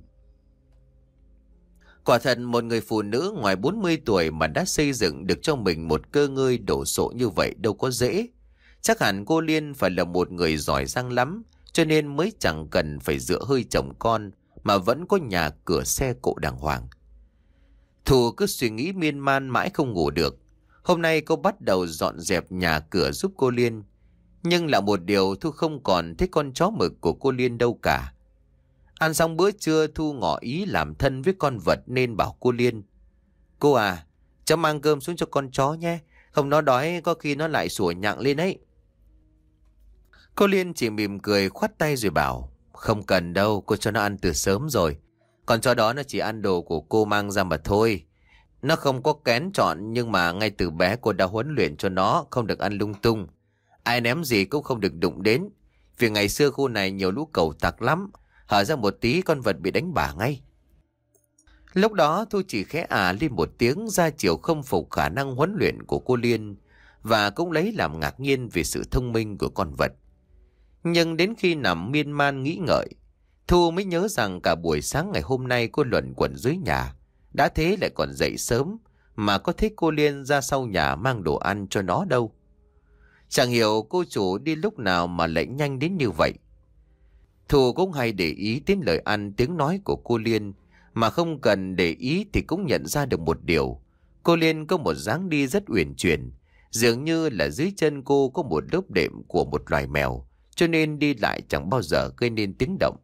Quả thật một người phụ nữ ngoài bốn mươi tuổi mà đã xây dựng được cho mình một cơ ngơi đổ sộ như vậy đâu có dễ. Chắc hẳn cô Liên phải là một người giỏi giang lắm, cho nên mới chẳng cần phải dựa hơi chồng con mà vẫn có nhà cửa xe cộ đàng hoàng. Thu cứ suy nghĩ miên man mãi không ngủ được. Hôm nay cô bắt đầu dọn dẹp nhà cửa giúp cô Liên. Nhưng là một điều, Thu không còn thấy con chó mực của cô Liên đâu cả. Ăn xong bữa trưa, Thu ngỏ ý làm thân với con vật nên bảo cô Liên. Cô à, Cháu mang cơm xuống cho con chó nhé. Không nó đói có khi nó lại sủa nhặng lên ấy. Cô Liên chỉ mỉm cười khoát tay rồi bảo, không cần đâu, cô cho nó ăn từ sớm rồi. Còn chó đó nó chỉ ăn đồ của cô mang ra mà thôi. Nó không có kén chọn, nhưng mà ngay từ bé cô đã huấn luyện cho nó không được ăn lung tung. Ai ném gì cũng không được đụng đến. Vì ngày xưa khu này nhiều lũ cẩu tặc lắm, hở ra một tí con vật bị đánh bả ngay. Lúc đó Thu chỉ khẽ ả lên một tiếng, ra chiều không phục khả năng huấn luyện của cô Liên, và cũng lấy làm ngạc nhiên về sự thông minh của con vật. Nhưng đến khi nằm miên man nghĩ ngợi, Thu mới nhớ rằng cả buổi sáng ngày hôm nay cô luẩn quẩn dưới nhà, đã thế lại còn dậy sớm, mà có thấy cô Liên ra sau nhà mang đồ ăn cho nó đâu. Chẳng hiểu cô chủ đi lúc nào mà lại nhanh đến như vậy. Thu cũng hay để ý đến lời ăn tiếng nói của cô Liên, mà không cần để ý thì cũng nhận ra được một điều. Cô Liên có một dáng đi rất uyển chuyển, dường như là dưới chân cô có một lớp đệm của một loài mèo, cho nên đi lại chẳng bao giờ gây nên tiếng động.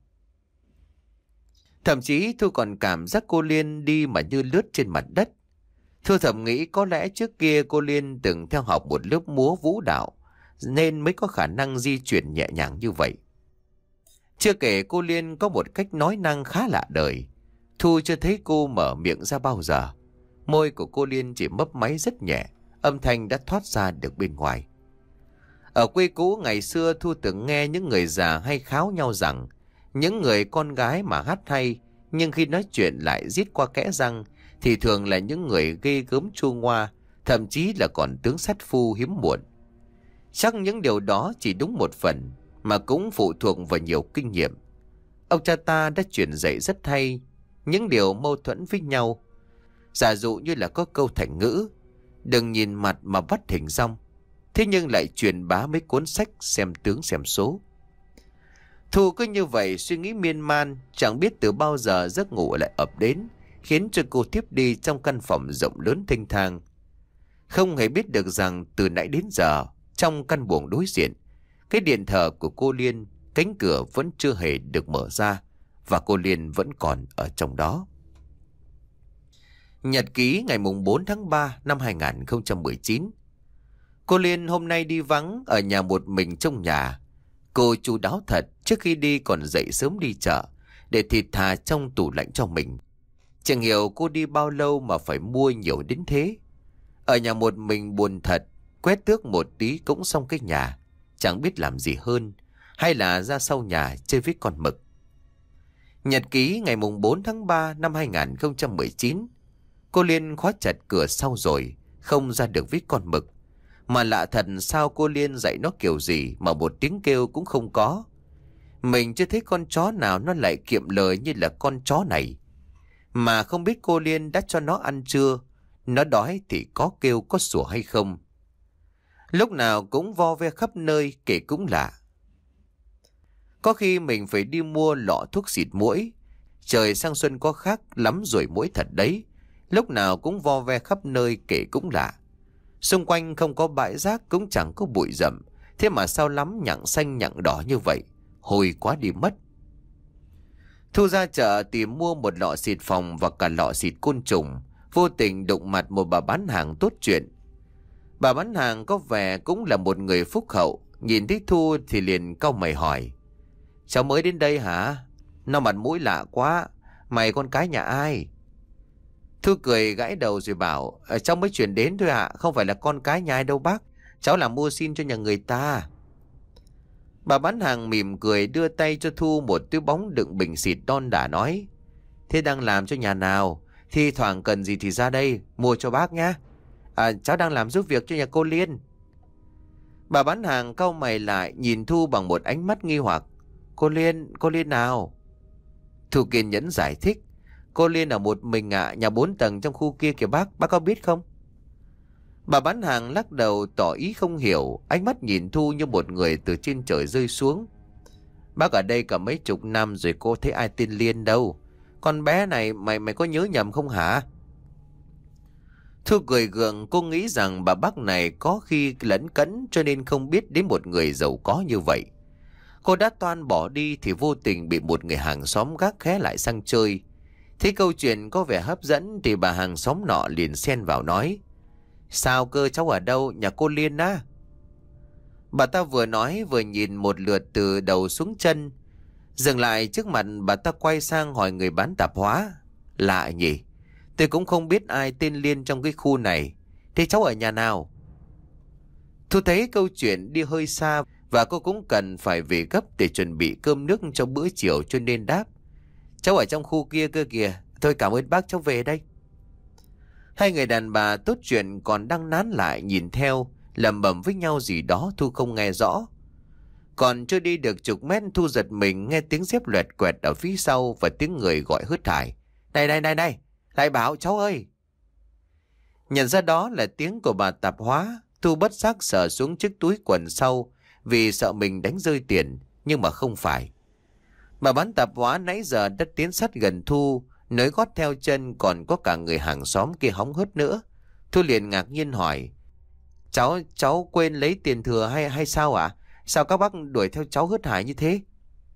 Thậm chí Thu còn cảm giác cô Liên đi mà như lướt trên mặt đất. Thu thầm nghĩ có lẽ trước kia cô Liên từng theo học một lớp múa vũ đạo, nên mới có khả năng di chuyển nhẹ nhàng như vậy. Chưa kể cô Liên có một cách nói năng khá lạ đời. Thu chưa thấy cô mở miệng ra bao giờ. Môi của cô Liên chỉ mấp máy rất nhẹ, âm thanh đã thoát ra được bên ngoài. Ở quê cũ ngày xưa Thu từng nghe những người già hay kháo nhau rằng những người con gái mà hát hay nhưng khi nói chuyện lại rít qua kẽ răng thì thường là những người ghê gớm chua ngoa, thậm chí là còn tướng sát phu hiếm muộn. Chắc những điều đó chỉ đúng một phần, mà cũng phụ thuộc vào nhiều kinh nghiệm. Ông cha ta đã truyền dạy rất hay những điều mâu thuẫn với nhau. Giả dụ như là có câu thành ngữ, đừng nhìn mặt mà bắt hình dong, thế nhưng lại truyền bá mấy cuốn sách xem tướng xem số. Thu cứ như vậy suy nghĩ miên man, chẳng biết từ bao giờ giấc ngủ lại ập đến, khiến cho cô thiếp đi trong căn phòng rộng lớn thênh thang. Không hề biết được rằng từ nãy đến giờ, trong căn buồng đối diện, cái điện thờ của cô Liên, cánh cửa vẫn chưa hề được mở ra, và cô Liên vẫn còn ở trong đó. Nhật ký ngày bốn tháng ba năm hai nghìn không trăm mười chín. Cô Liên hôm nay đi vắng, ở nhà một mình trong nhà. Cô chu đáo thật, trước khi đi còn dậy sớm đi chợ, để thịt thà trong tủ lạnh cho mình. Chẳng hiểu cô đi bao lâu mà phải mua nhiều đến thế. Ở nhà một mình buồn thật, quét tước một tí cũng xong cái nhà, chẳng biết làm gì hơn, hay là ra sau nhà chơi với con mực. Nhật ký ngày bốn tháng ba năm hai nghìn không trăm mười chín. Cô Liên khóa chặt cửa sau rồi, không ra được với con mực. Mà lạ thật, sao cô Liên dạy nó kiểu gì mà một tiếng kêu cũng không có. Mình chưa thấy con chó nào nó lại kiệm lời như là con chó này. Mà không biết cô Liên đã cho nó ăn chưa, nó đói thì có kêu có sủa hay không. Lúc nào cũng vo ve khắp nơi, kể cũng lạ. Có khi mình phải đi mua lọ thuốc xịt muỗi. Trời sang xuân có khác lắm rồi muỗi thật đấy. Lúc nào cũng vo ve khắp nơi, kể cũng lạ. Xung quanh không có bãi rác, cũng chẳng có bụi rậm, thế mà sao lắm nhặng xanh nhặng đỏ như vậy, hôi quá đi mất. Thu ra chợ tìm mua một lọ xịt phòng và cả lọ xịt côn trùng, vô tình đụng mặt một bà bán hàng tốt chuyện. Bà bán hàng có vẻ cũng là một người phúc hậu, nhìn thấy Thu thì liền cau mày hỏi: "Cháu mới đến đây hả? Nó mặt mũi lạ quá, mày con cái nhà ai?" Thu cười gãi đầu rồi bảo: "Ở cháu mới chuyển đến thôi ạ, không phải là con cái nhà ai đâu bác, cháu làm mua xin cho nhà người ta." Bà bán hàng mỉm cười đưa tay cho Thu một túi bóng đựng bình xịt đon đả nói: "Thế đang làm cho nhà nào? Thi thoảng cần gì thì ra đây mua cho bác nhá. À, cháu đang làm giúp việc cho nhà cô Liên." Bà bán hàng cau mày lại nhìn Thu bằng một ánh mắt nghi hoặc: "Cô Liên, cô Liên nào?" Thu kiên nhẫn giải thích: "Cô Liên ở một mình ạ, nhà bốn tầng trong khu kia kìa bác, bác có biết không?" Bà bán hàng lắc đầu tỏ ý không hiểu, ánh mắt nhìn Thu như một người từ trên trời rơi xuống. "Bác ở đây cả mấy chục năm rồi, cô thấy ai tên Liên đâu. Con bé này mày mày có nhớ nhầm không hả?" Thu cười gượng, cô nghĩ rằng bà bác này có khi lấn cấn cho nên không biết đến một người giàu có như vậy. Cô đã toan bỏ đi thì vô tình bị một người hàng xóm gác khé lại sang chơi. Thấy câu chuyện có vẻ hấp dẫn thì bà hàng xóm nọ liền xen vào nói: Sao cơ, cháu ở đâu? Nhà cô Liên á? Bà ta vừa nói vừa nhìn một lượt từ đầu xuống chân. Dừng lại trước mặt, bà ta quay sang hỏi người bán tạp hóa: Lạ nhỉ, tôi cũng không biết ai tên Liên trong cái khu này. Thế cháu ở nhà nào? Thu thấy câu chuyện đi hơi xa và cô cũng cần phải về gấp để chuẩn bị cơm nước cho bữa chiều, cho nên đáp: Cháu ở trong khu kia cơ kìa. Thôi cảm ơn bác, cháu về đây. Hai người đàn bà tốt chuyện còn đang nán lại nhìn theo, lẩm bẩm với nhau gì đó Thu không nghe rõ. Còn chưa đi được chục mét, Thu giật mình nghe tiếng dép loẹt quẹt ở phía sau và tiếng người gọi hớt hải: Này này này này, lại bảo cháu ơi. Nhận ra đó là tiếng của bà tạp hóa, Thu bất giác sờ xuống chiếc túi quần sau vì sợ mình đánh rơi tiền, nhưng mà không phải. Bà bán tạp hóa nãy giờ đã tiến sát gần Thu, nới gót theo chân, còn có cả người hàng xóm kia hóng hớt nữa. Thu liền ngạc nhiên hỏi: Cháu, cháu quên lấy tiền thừa hay hay sao ạ? À? Sao các bác đuổi theo cháu hớt hải như thế?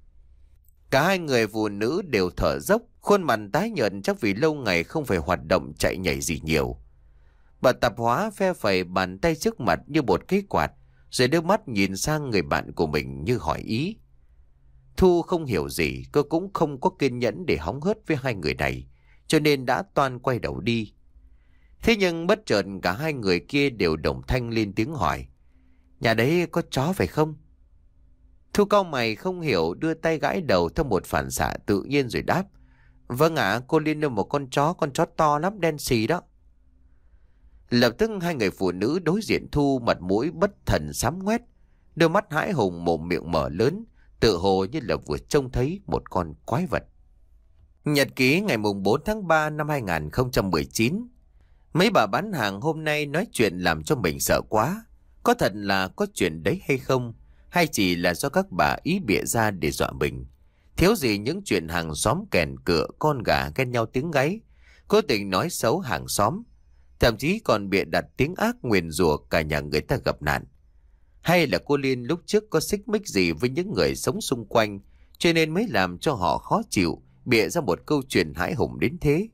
Cả hai người phụ nữ đều thở dốc, khuôn mặt tái nhợt chắc vì lâu ngày không phải hoạt động chạy nhảy gì nhiều. Bà tạp hóa phe phẩy bàn tay trước mặt như một cái quạt, rồi đưa mắt nhìn sang người bạn của mình như hỏi ý. Thu không hiểu gì, cô cũng không có kiên nhẫn để hóng hớt với hai người này, cho nên đã toan quay đầu đi. Thế nhưng bất chợt cả hai người kia đều đồng thanh lên tiếng hỏi: Nhà đấy có chó phải không? Thu cau mày không hiểu, đưa tay gãi đầu theo một phản xạ tự nhiên rồi đáp: Vâng ạ, cô Liên nuôi một con chó, con chó to lắm, đen xì đó. Lập tức hai người phụ nữ đối diện Thu mặt mũi bất thần xám ngoét, đôi mắt hãi hùng, mồm miệng mở lớn, tự hồ như là vừa trông thấy một con quái vật. Nhật ký ngày mùng bốn tháng ba năm hai nghìn không trăm mười chín. Mấy bà bán hàng hôm nay nói chuyện làm cho mình sợ quá. Có thật là có chuyện đấy hay không? Hay chỉ là do các bà ý bịa ra để dọa mình? Thiếu gì những chuyện hàng xóm kèn cựa, con gà ghen nhau tiếng gáy, cố tình nói xấu hàng xóm, thậm chí còn bịa đặt tiếng ác nguyền rủa cả nhà người ta gặp nạn. Hay là cô Liên lúc trước có xích mích gì với những người sống xung quanh, cho nên mới làm cho họ khó chịu, bịa ra một câu chuyện hãi hùng đến thế?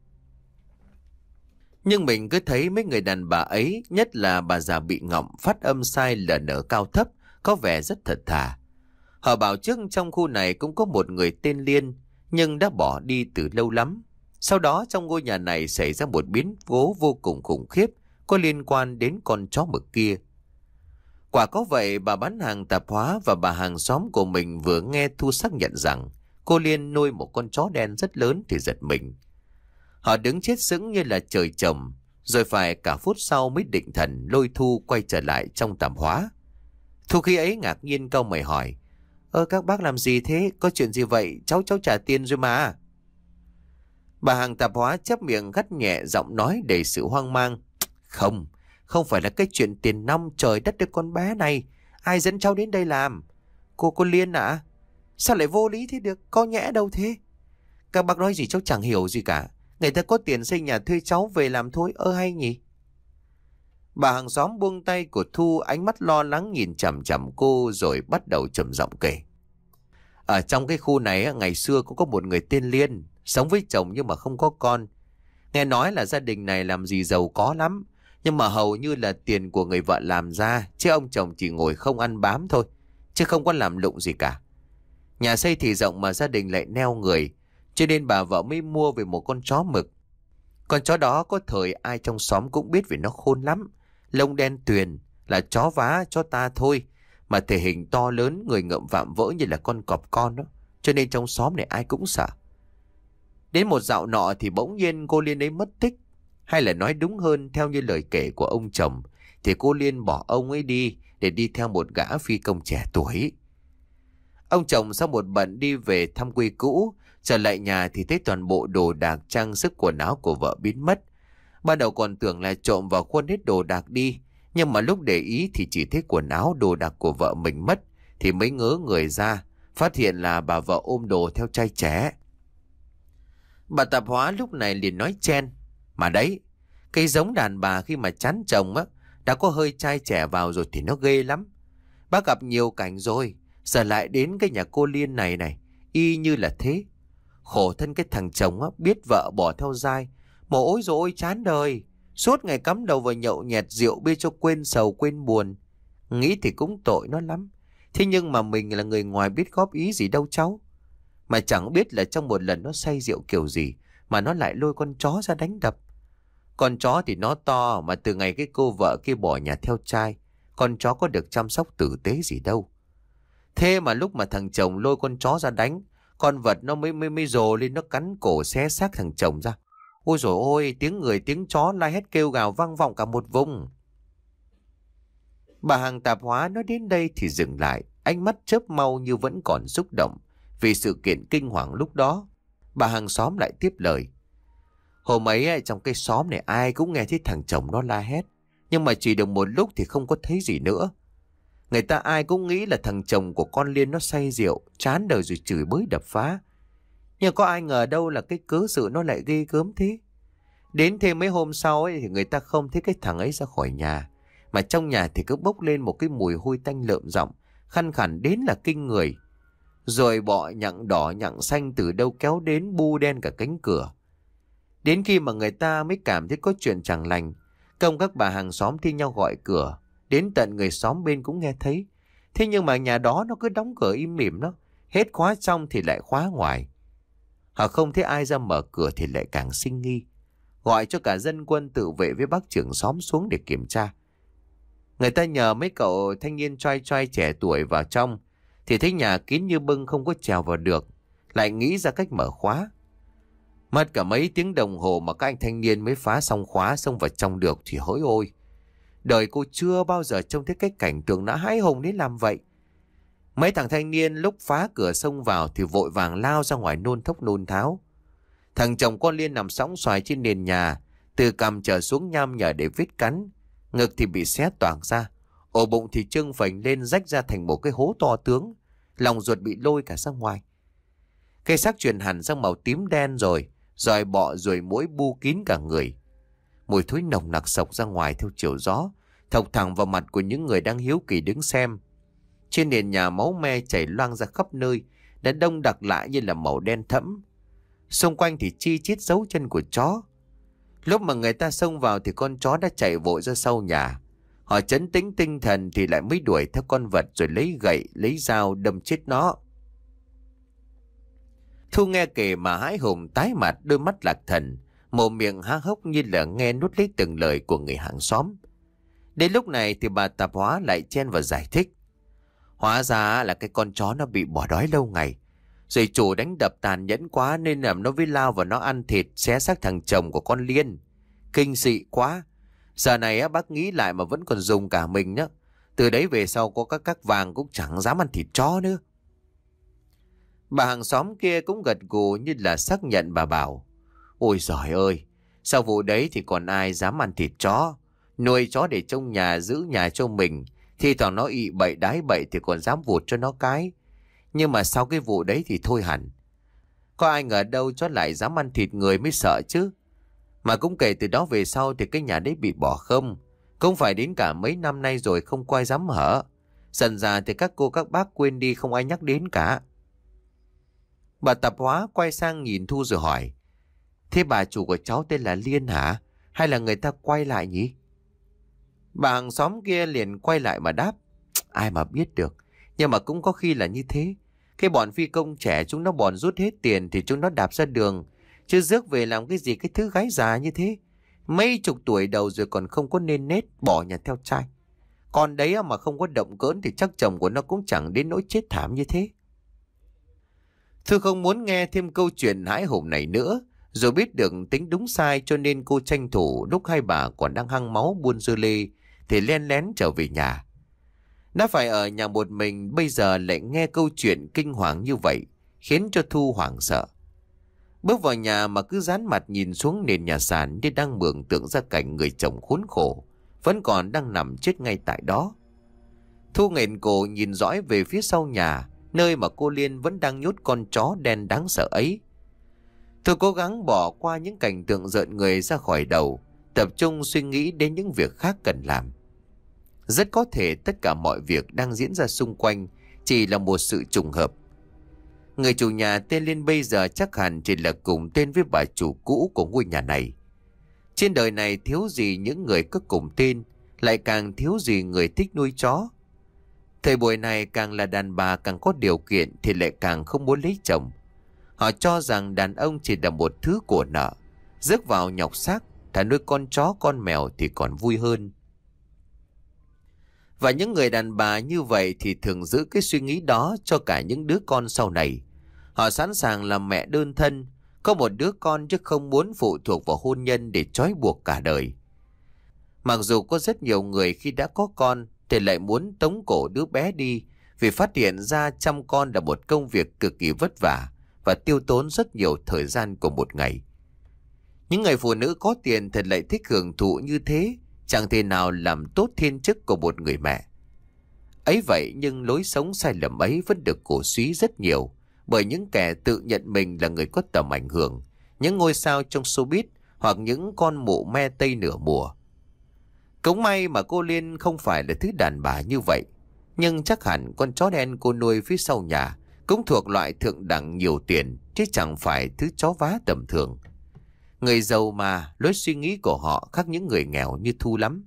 Nhưng mình cứ thấy mấy người đàn bà ấy, nhất là bà già bị ngọng, phát âm sai lờ nở cao thấp, có vẻ rất thật thà. Họ bảo trước trong khu này cũng có một người tên Liên, nhưng đã bỏ đi từ lâu lắm. Sau đó trong ngôi nhà này xảy ra một biến cố vô cùng khủng khiếp, có liên quan đến con chó mực kia. Quả có vậy, bà bán hàng tạp hóa và bà hàng xóm của mình vừa nghe Thu xác nhận rằng cô Liên nuôi một con chó đen rất lớn thì giật mình. Họ đứng chết sững như là trời trồng, rồi phải cả phút sau mới định thần lôi Thu quay trở lại trong tạp hóa. Thu khi ấy ngạc nhiên cau mày hỏi: Ơ các bác làm gì thế? Có chuyện gì vậy? Cháu cháu trả tiền rồi mà. Bà hàng tạp hóa chép miệng gắt nhẹ, giọng nói đầy sự hoang mang: Không, không phải là cái chuyện tiền nong, trời đất ơi con bé này, ai dẫn cháu đến đây làm? Cô cô Liên ạ? À? Sao lại vô lý thế được, có nhẽ đâu thế? Các bác nói gì cháu chẳng hiểu gì cả. Người ta có tiền xây nhà thuê cháu về làm thôi, ơ hay nhỉ? Bà hàng xóm buông tay của Thu, ánh mắt lo lắng nhìn chằm chằm cô rồi bắt đầu trầm giọng kể. Ở trong cái khu này ngày xưa cũng có một người tên Liên, sống với chồng nhưng mà không có con. Nghe nói là gia đình này làm gì giàu có lắm, nhưng mà hầu như là tiền của người vợ làm ra, chứ ông chồng chỉ ngồi không ăn bám thôi, chứ không có làm lụng gì cả. Nhà xây thì rộng mà gia đình lại neo người, cho nên bà vợ mới mua về một con chó mực. Con chó đó có thời ai trong xóm cũng biết vì nó khôn lắm, lông đen tuyền, là chó vá, chó ta thôi, mà thể hình to lớn, người ngậm vạm vỡ như là con cọp con đó, cho nên trong xóm này ai cũng sợ. Đến một dạo nọ thì bỗng nhiên cô Liên ấy mất tích, hay là nói đúng hơn theo như lời kể của ông chồng, thì cô Liên bỏ ông ấy đi để đi theo một gã phi công trẻ tuổi. Ông chồng sau một bận đi về thăm quê cũ, trở lại nhà thì thấy toàn bộ đồ đạc trang sức quần áo của vợ biến mất. Ban đầu còn tưởng là trộm vào khuôn hết đồ đạc đi, nhưng mà lúc để ý thì chỉ thấy quần áo đồ đạc của vợ mình mất, thì mới ngớ người ra, phát hiện là bà vợ ôm đồ theo trai trẻ. Bà tạp hóa lúc này liền nói chen: Mà đấy, cái giống đàn bà khi mà chán chồng á, đã có hơi trai trẻ vào rồi thì nó ghê lắm. Bác gặp nhiều cảnh rồi, giờ lại đến cái nhà cô Liên này này, y như là thế. Khổ thân cái thằng chồng á, biết vợ bỏ theo dai. Mà ôi dồi ôi chán đời. Suốt ngày cắm đầu vào nhậu nhẹt rượu bia cho quên sầu quên buồn. Nghĩ thì cũng tội nó lắm. Thế nhưng mà mình là người ngoài biết góp ý gì đâu cháu. Mà chẳng biết là trong một lần nó say rượu kiểu gì mà nó lại lôi con chó ra đánh đập. Con chó thì nó to, mà từ ngày cái cô vợ kia bỏ nhà theo trai, con chó có được chăm sóc tử tế gì đâu. Thế mà lúc mà thằng chồng lôi con chó ra đánh, con vật nó mới mới mới rồ lên, nó cắn cổ xé xác thằng chồng ra. Ôi dồi ôi, tiếng người tiếng chó la hét kêu gào vang vọng cả một vùng. Bà hàng tạp hóa nói đến đây thì dừng lại, ánh mắt chớp mau như vẫn còn xúc động vì sự kiện kinh hoàng lúc đó. Bà hàng xóm lại tiếp lời. Hôm ấy trong cái xóm này ai cũng nghe thấy thằng chồng nó la hét, nhưng mà chỉ được một lúc thì không có thấy gì nữa. Người ta ai cũng nghĩ là thằng chồng của con Liên nó say rượu, chán đời rồi chửi bới đập phá. Nhưng có ai ngờ đâu là cái cớ sự nó lại ghê gớm thế. Đến thêm mấy hôm sau ấy thì người ta không thấy cái thằng ấy ra khỏi nhà, mà trong nhà thì cứ bốc lên một cái mùi hôi tanh lợm giọng, khăn khẳn đến là kinh người. Rồi bọ nhặng đỏ nhặng xanh từ đâu kéo đến bu đen cả cánh cửa. Đến khi mà người ta mới cảm thấy có chuyện chẳng lành, công các bà hàng xóm thi nhau gọi cửa, đến tận người xóm bên cũng nghe thấy. Thế nhưng mà nhà đó nó cứ đóng cửa im mỉm đó, hết khóa trong thì lại khóa ngoài. Họ không thấy ai ra mở cửa thì lại càng sinh nghi, gọi cho cả dân quân tự vệ với bác trưởng xóm xuống để kiểm tra. Người ta nhờ mấy cậu thanh niên trai trai trẻ tuổi vào trong, thì thấy nhà kín như bưng không có trèo vào được, lại nghĩ ra cách mở khóa. Mất cả mấy tiếng đồng hồ mà các anh thanh niên mới phá xong khóa xông vào trong được thì hỡi ôi. Đời cô chưa bao giờ trông thấy cái cảnh tượng đã hãi hùng đến làm vậy. Mấy thằng thanh niên lúc phá cửa xông vào thì vội vàng lao ra ngoài nôn thốc nôn tháo. Thằng chồng con Liên nằm sõng xoài trên nền nhà, từ cằm trở xuống nham nhở để vết cắn. Ngực thì bị xé toạc ra, ổ bụng thì trưng phình lên rách ra thành một cái hố to tướng, lòng ruột bị lôi cả ra ngoài. Cây xác chuyển hẳn sang màu tím đen rồi, rồi bọ ruồi muỗi bu kín cả người. Mùi thối nồng nặc sộc ra ngoài theo chiều gió, thọc thẳng vào mặt của những người đang hiếu kỳ đứng xem. Trên nền nhà máu me chảy loang ra khắp nơi, đã đông đặc lại như là màu đen thẫm. Xung quanh thì chi chít dấu chân của chó. Lúc mà người ta xông vào thì con chó đã chạy vội ra sau nhà. Họ trấn tĩnh tinh thần thì lại mới đuổi theo con vật rồi lấy gậy, lấy dao đâm chết nó. Thu nghe kể mà hãi hùng tái mặt, đôi mắt lạc thần, mồm miệng há hốc như là nghe nuốt lấy từng lời của người hàng xóm. Đến lúc này thì bà tạp hóa lại chen vào giải thích. Hóa ra là cái con chó nó bị bỏ đói lâu ngày, rồi chủ đánh đập tàn nhẫn quá nên làm nó với lao vào nó ăn thịt xé xác thằng chồng của con Liên. Kinh dị quá. Giờ này á, bác nghĩ lại mà vẫn còn dùng cả mình nhá. Từ đấy về sau có các các vàng cũng chẳng dám ăn thịt chó nữa. Bà hàng xóm kia cũng gật gù như là xác nhận. Bà bảo: Ôi giời ơi, sau vụ đấy thì còn ai dám ăn thịt chó. Nuôi chó để trong nhà giữ nhà cho mình, thì thoảng nó ị bậy đái bậy thì còn dám vụt cho nó cái. Nhưng mà sau cái vụ đấy thì thôi hẳn. Có ai ngờ đâu chó lại dám ăn thịt người mới sợ chứ. Mà cũng kể từ đó về sau thì cái nhà đấy bị bỏ không. Không phải đến cả mấy năm nay rồi không có ai dám hở. Dần ra thì các cô các bác quên đi, không ai nhắc đến cả. Bà tạp hóa quay sang nhìn Thu rồi hỏi: Thế bà chủ của cháu tên là Liên hả? Hay là người ta quay lại nhỉ? Bà hàng xóm kia liền quay lại mà đáp: Ai mà biết được. Nhưng mà cũng có khi là như thế. Cái bọn phi công trẻ chúng nó bòn rút hết tiền thì chúng nó đạp ra đường, chứ rước về làm cái gì cái thứ gái già như thế. Mấy chục tuổi đầu rồi còn không có nên nết, bỏ nhà theo trai. Còn đấy mà không có động cỡn thì chắc chồng của nó cũng chẳng đến nỗi chết thảm như thế. Thư không muốn nghe thêm câu chuyện hãi hùng này nữa. Rồi biết được tính đúng sai cho nên cô tranh thủ lúc hai bà còn đang hăng máu buôn dưa lê thì len lén trở về nhà. Đã phải ở nhà một mình, bây giờ lại nghe câu chuyện kinh hoàng như vậy, khiến cho Thu hoảng sợ. Bước vào nhà mà cứ dán mặt nhìn xuống nền nhà sàn như đang mường tượng ra cảnh người chồng khốn khổ vẫn còn đang nằm chết ngay tại đó. Thu nghẹn cổ nhìn dõi về phía sau nhà, nơi mà cô Liên vẫn đang nhốt con chó đen đáng sợ ấy. Tôi cố gắng bỏ qua những cảnh tượng rợn người ra khỏi đầu, tập trung suy nghĩ đến những việc khác cần làm. Rất có thể tất cả mọi việc đang diễn ra xung quanh chỉ là một sự trùng hợp. Người chủ nhà tên Liên bây giờ chắc hẳn chỉ là cùng tên với bà chủ cũ của ngôi nhà này. Trên đời này thiếu gì những người có cùng tên, lại càng thiếu gì người thích nuôi chó. Thời buổi này càng là đàn bà càng có điều kiện thì lại càng không muốn lấy chồng. Họ cho rằng đàn ông chỉ là một thứ của nợ, rước vào nhọc xác, thà nuôi con chó con mèo thì còn vui hơn. Và những người đàn bà như vậy thì thường giữ cái suy nghĩ đó cho cả những đứa con sau này. Họ sẵn sàng làm mẹ đơn thân, có một đứa con chứ không muốn phụ thuộc vào hôn nhân để trói buộc cả đời. Mặc dù có rất nhiều người khi đã có con thì lại muốn tống cổ đứa bé đi, vì phát hiện ra chăm con là một công việc cực kỳ vất vả và tiêu tốn rất nhiều thời gian của một ngày. Những người phụ nữ có tiền thật lại thích hưởng thụ như thế, chẳng thể nào làm tốt thiên chức của một người mẹ. Ấy vậy nhưng lối sống sai lầm ấy vẫn được cổ suý rất nhiều bởi những kẻ tự nhận mình là người có tầm ảnh hưởng, những ngôi sao trong showbiz hoặc những con mụ me tây nửa mùa. Cũng may mà cô Liên không phải là thứ đàn bà như vậy, nhưng chắc hẳn con chó đen cô nuôi phía sau nhà cũng thuộc loại thượng đẳng nhiều tiền, chứ chẳng phải thứ chó vá tầm thường. Người giàu mà, lối suy nghĩ của họ khác những người nghèo như Thu lắm.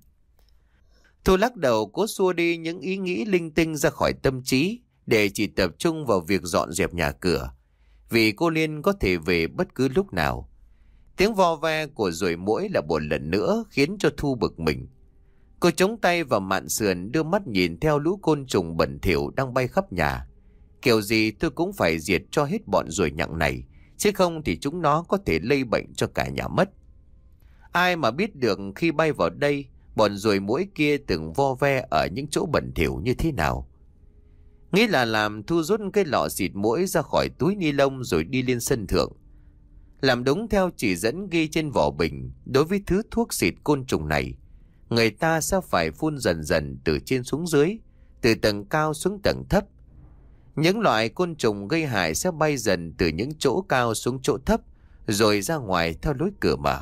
Thu lắc đầu cố xua đi những ý nghĩ linh tinh ra khỏi tâm trí để chỉ tập trung vào việc dọn dẹp nhà cửa, vì cô Liên có thể về bất cứ lúc nào. Tiếng vo ve của ruồi muỗi là một lần nữa khiến cho Thu bực mình. Cô chống tay vào mạn sườn, đưa mắt nhìn theo lũ côn trùng bẩn thỉu đang bay khắp nhà. Kiểu gì tôi cũng phải diệt cho hết bọn ruồi nhặng này, chứ không thì chúng nó có thể lây bệnh cho cả nhà mất. Ai mà biết được khi bay vào đây, bọn ruồi muỗi kia từng vo ve ở những chỗ bẩn thỉu như thế nào. Nghĩ là làm, Thu rút cái lọ xịt muỗi ra khỏi túi ni lông rồi đi lên sân thượng. Làm đúng theo chỉ dẫn ghi trên vỏ bình, đối với thứ thuốc xịt côn trùng này, người ta sẽ phải phun dần dần từ trên xuống dưới, từ tầng cao xuống tầng thấp. Những loại côn trùng gây hại sẽ bay dần từ những chỗ cao xuống chỗ thấp, rồi ra ngoài theo lối cửa mở.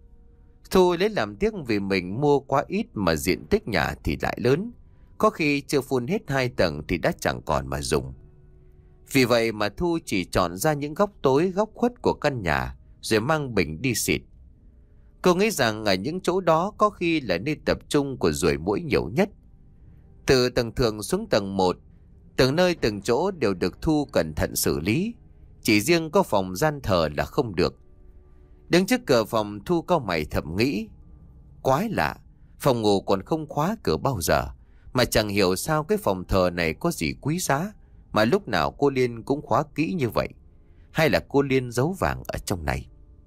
Thu lấy làm tiếc vì mình mua quá ít mà diện tích nhà thì lại lớn. Có khi chưa phun hết hai tầng thì đã chẳng còn mà dùng. Vì vậy mà Thu chỉ chọn ra những góc tối góc khuất của căn nhà rồi mang bình đi xịt. Cô nghĩ rằng ở những chỗ đó có khi là nơi tập trung của ruồi muỗi nhiều nhất. Từ tầng thượng xuống tầng một, từng nơi từng chỗ đều được Thu cẩn thận xử lý. Chỉ riêng có phòng gian thờ là không được. Đứng trước cửa phòng, Thu cau mày thầm nghĩ. Quái lạ, phòng ngủ còn không khóa cửa bao giờ, mà chẳng hiểu sao cái phòng thờ này có gì quý giá mà lúc nào cô Liên cũng khóa kỹ như vậy. Hay là cô Liên giấu vàng ở trong này?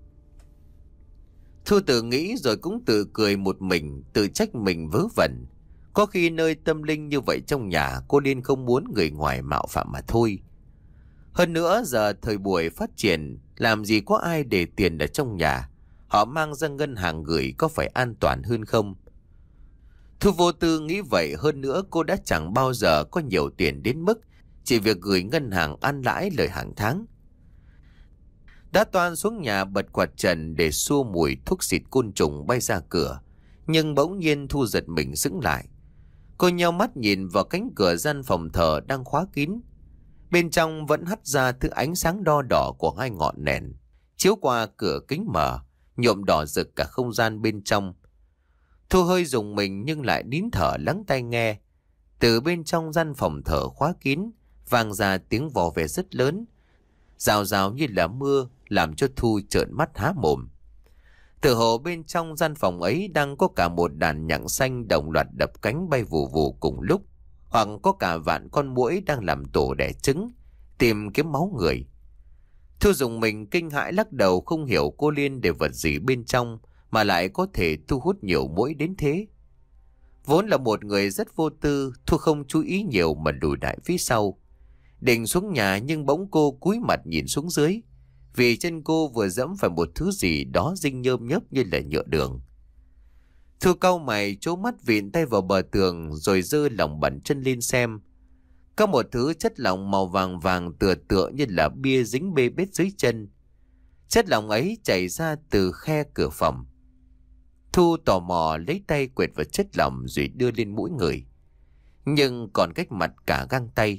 Thu tự nghĩ rồi cũng tự cười một mình, tự trách mình vớ vẩn. Có khi nơi tâm linh như vậy trong nhà, cô Liên không muốn người ngoài mạo phạm mà thôi. Hơn nữa giờ thời buổi phát triển, làm gì có ai để tiền ở trong nhà. Họ mang ra ngân hàng gửi có phải an toàn hơn không? Thu vô tư nghĩ vậy. Hơn nữa cô đã chẳng bao giờ có nhiều tiền đến mức chỉ việc gửi ngân hàng ăn lãi lời hàng tháng. Đã toan xuống nhà bật quạt trần để xua mùi thuốc xịt côn trùng bay ra cửa, nhưng bỗng nhiên Thu giật mình sững lại. Cô nheo mắt nhìn vào cánh cửa gian phòng thờ đang khóa kín. Bên trong vẫn hắt ra thứ ánh sáng đo đỏ của hai ngọn đèn, chiếu qua cửa kính mở, nhuộm đỏ rực cả không gian bên trong. Thu hơi rùng mình nhưng lại nín thở lắng tai nghe. Từ bên trong gian phòng thờ khóa kín vang ra tiếng vò ve rất lớn, rào rào như là mưa, làm cho Thu trợn mắt há mồm. Từ hồ bên trong gian phòng ấy đang có cả một đàn nhặng xanh đồng loạt đập cánh bay vù vù cùng lúc, hoặc có cả vạn con muỗi đang làm tổ đẻ trứng, tìm kiếm máu người. Thu dùng mình kinh hãi lắc đầu, không hiểu cô Liên để vật gì bên trong mà lại có thể thu hút nhiều muỗi đến thế. Vốn là một người rất vô tư, Thu không chú ý nhiều mà lùi lại phía sau. Định xuống nhà nhưng bỗng cô cúi mặt nhìn xuống dưới, vì chân cô vừa dẫm phải một thứ gì đó dinh nhơm nhớp như là nhựa đường. Thu cau mày trố mắt vịn tay vào bờ tường rồi giơ lòng bàn chân lên xem. Có một thứ chất lỏng màu vàng vàng tựa tựa như là bia dính bê bết dưới chân. Chất lỏng ấy chảy ra từ khe cửa phòng. Thu tò mò lấy tay quệt vào chất lỏng rồi đưa lên mũi người. Nhưng còn cách mặt cả găng tay,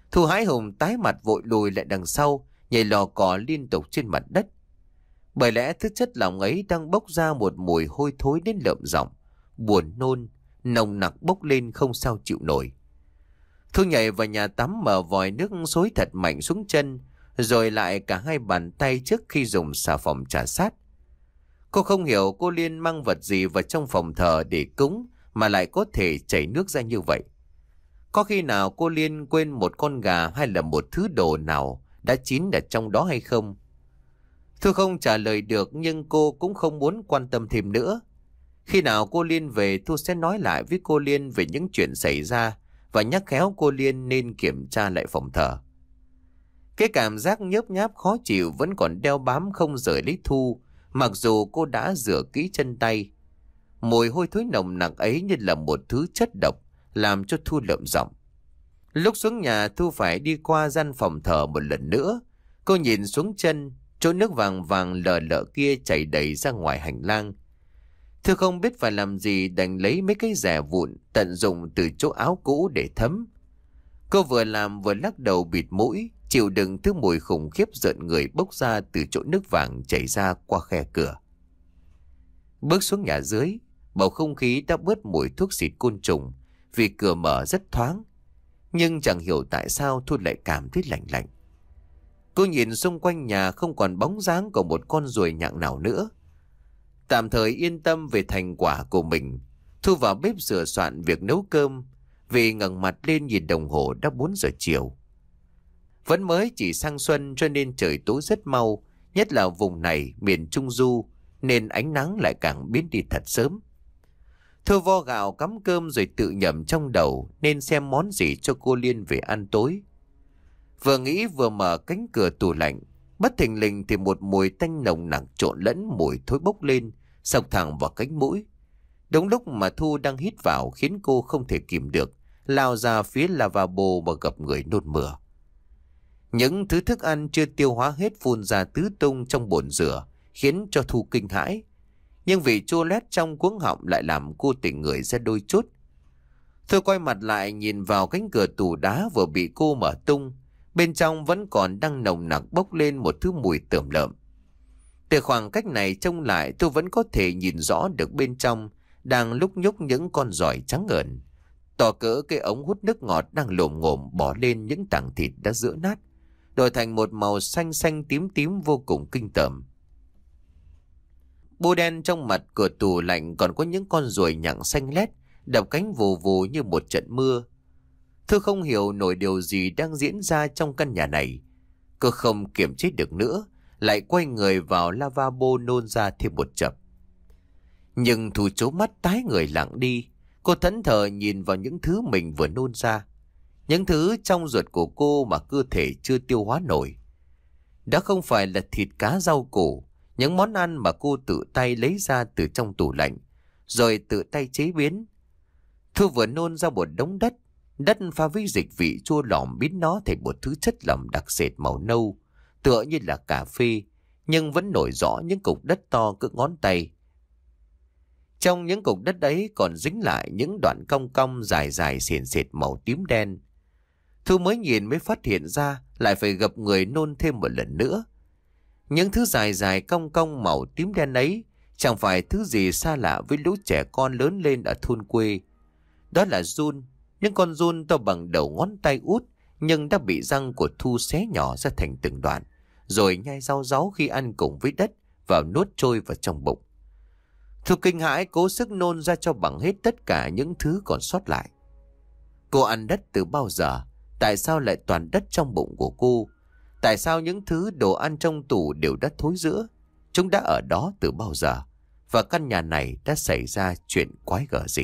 Thu hãi hùng tái mặt vội lùi lại đằng sau, nhảy lò cò liên tục trên mặt đất. Bởi lẽ thứ chất lỏng ấy đang bốc ra một mùi hôi thối đến lợm giọng, buồn nôn, nồng nặc bốc lên không sao chịu nổi. Thu nhảy vào nhà tắm mở vòi nước xối thật mạnh xuống chân, rồi lại cả hai bàn tay trước khi dùng xà phòng trà sát. Cô không hiểu cô Liên mang vật gì vào trong phòng thờ để cúng mà lại có thể chảy nước ra như vậy. Có khi nào cô Liên quên một con gà hay là một thứ đồ nào đã chín ở trong đó hay không? Thu không trả lời được, nhưng cô cũng không muốn quan tâm thêm nữa. Khi nào cô Liên về, Thu sẽ nói lại với cô Liên về những chuyện xảy ra và nhắc khéo cô Liên nên kiểm tra lại phòng thờ. Cái cảm giác nhớp nháp khó chịu vẫn còn đeo bám không rời lấy Thu, mặc dù cô đã rửa kỹ chân tay. Mùi hôi thối nồng nặc ấy như là một thứ chất độc, làm cho Thu lợm giọng. Lúc xuống nhà, Thu phải đi qua gian phòng thờ một lần nữa. Cô nhìn xuống chân, chỗ nước vàng vàng lờ lợ kia chảy đầy ra ngoài hành lang. Thu không biết phải làm gì, đành lấy mấy cái rẻ vụn tận dụng từ chỗ áo cũ để thấm. Cô vừa làm vừa lắc đầu bịt mũi, chịu đựng thứ mùi khủng khiếp rợn người bốc ra từ chỗ nước vàng chảy ra qua khe cửa. Bước xuống nhà dưới, bầu không khí đã bớt mùi thuốc xịt côn trùng vì cửa mở rất thoáng. Nhưng chẳng hiểu tại sao Thu lại cảm thấy lạnh lạnh. Cô nhìn xung quanh nhà không còn bóng dáng của một con ruồi nhặng nào nữa. Tạm thời yên tâm về thành quả của mình, Thu vào bếp sửa soạn việc nấu cơm, vì ngẩng mặt lên nhìn đồng hồ đã bốn giờ chiều. Vẫn mới chỉ sang xuân cho nên trời tối rất mau, nhất là vùng này miền Trung Du, nên ánh nắng lại càng biến đi thật sớm. Thu vo gạo cắm cơm rồi tự nhẩm trong đầu nên xem món gì cho cô Liên về ăn tối. Vừa nghĩ vừa mở cánh cửa tủ lạnh, bất thình lình thì một mùi tanh nồng nặc trộn lẫn mùi thối bốc lên, xộc thẳng vào cánh mũi. Đúng lúc mà Thu đang hít vào khiến cô không thể kìm được, lao ra phía lavabo mà gặp người nôn mửa. Những thứ thức ăn chưa tiêu hóa hết phun ra tứ tung trong bồn rửa, khiến cho Thu kinh hãi. Nhưng vị chua loét trong cuống họng lại làm cô tỉnh người ra đôi chút. Thu quay mặt lại nhìn vào cánh cửa tủ đá vừa bị cô mở tung. Bên trong vẫn còn đang nồng nặc bốc lên một thứ mùi tởm lợm. Từ khoảng cách này trông lại, Thu vẫn có thể nhìn rõ được bên trong đang lúc nhúc những con giỏi trắng ngợn, tỏ cỡ cái ống hút nước ngọt đang lồm ngồm bỏ lên những tảng thịt đã rữa nát, đổi thành một màu xanh xanh tím tím vô cùng kinh tởm. Bô đen trong mặt cửa tủ lạnh còn có những con ruồi nhặng xanh lét đập cánh vù vù như một trận mưa. Thư không hiểu nổi điều gì đang diễn ra trong căn nhà này. Cô không kiềm chế được nữa, lại quay người vào lavabo nôn ra thêm một chập. Nhưng Thu trố mắt tái người lặng đi. Cô thẫn thờ nhìn vào những thứ mình vừa nôn ra, những thứ trong ruột của cô mà cơ thể chưa tiêu hóa nổi. Đó không phải là thịt cá rau củ, những món ăn mà cô tự tay lấy ra từ trong tủ lạnh, rồi tự tay chế biến. Thu vừa nôn ra một đống đất, đất pha với dịch vị chua lòm biến nó thành một thứ chất lỏng đặc sệt màu nâu, tựa như là cà phê, nhưng vẫn nổi rõ những cục đất to cỡ ngón tay. Trong những cục đất ấy còn dính lại những đoạn cong cong dài dài xiển xệt màu tím đen. Thu mới nhìn mới phát hiện ra, lại phải gập người nôn thêm một lần nữa. Những thứ dài dài cong cong màu tím đen ấy chẳng phải thứ gì xa lạ với lũ trẻ con lớn lên ở thôn quê. Đó là giun, những con giun to bằng đầu ngón tay út, nhưng đã bị răng của Thu xé nhỏ ra thành từng đoạn, rồi nhai rau ráu khi ăn cùng với đất vào nuốt trôi vào trong bụng. Thu kinh hãi cố sức nôn ra cho bằng hết tất cả những thứ còn sót lại. Cô ăn đất từ bao giờ? Tại sao lại toàn đất trong bụng của cô? Tại sao những thứ đồ ăn trong tủ đều đã thối rữa? Chúng đã ở đó từ bao giờ? Và căn nhà này đã xảy ra chuyện quái gở gì?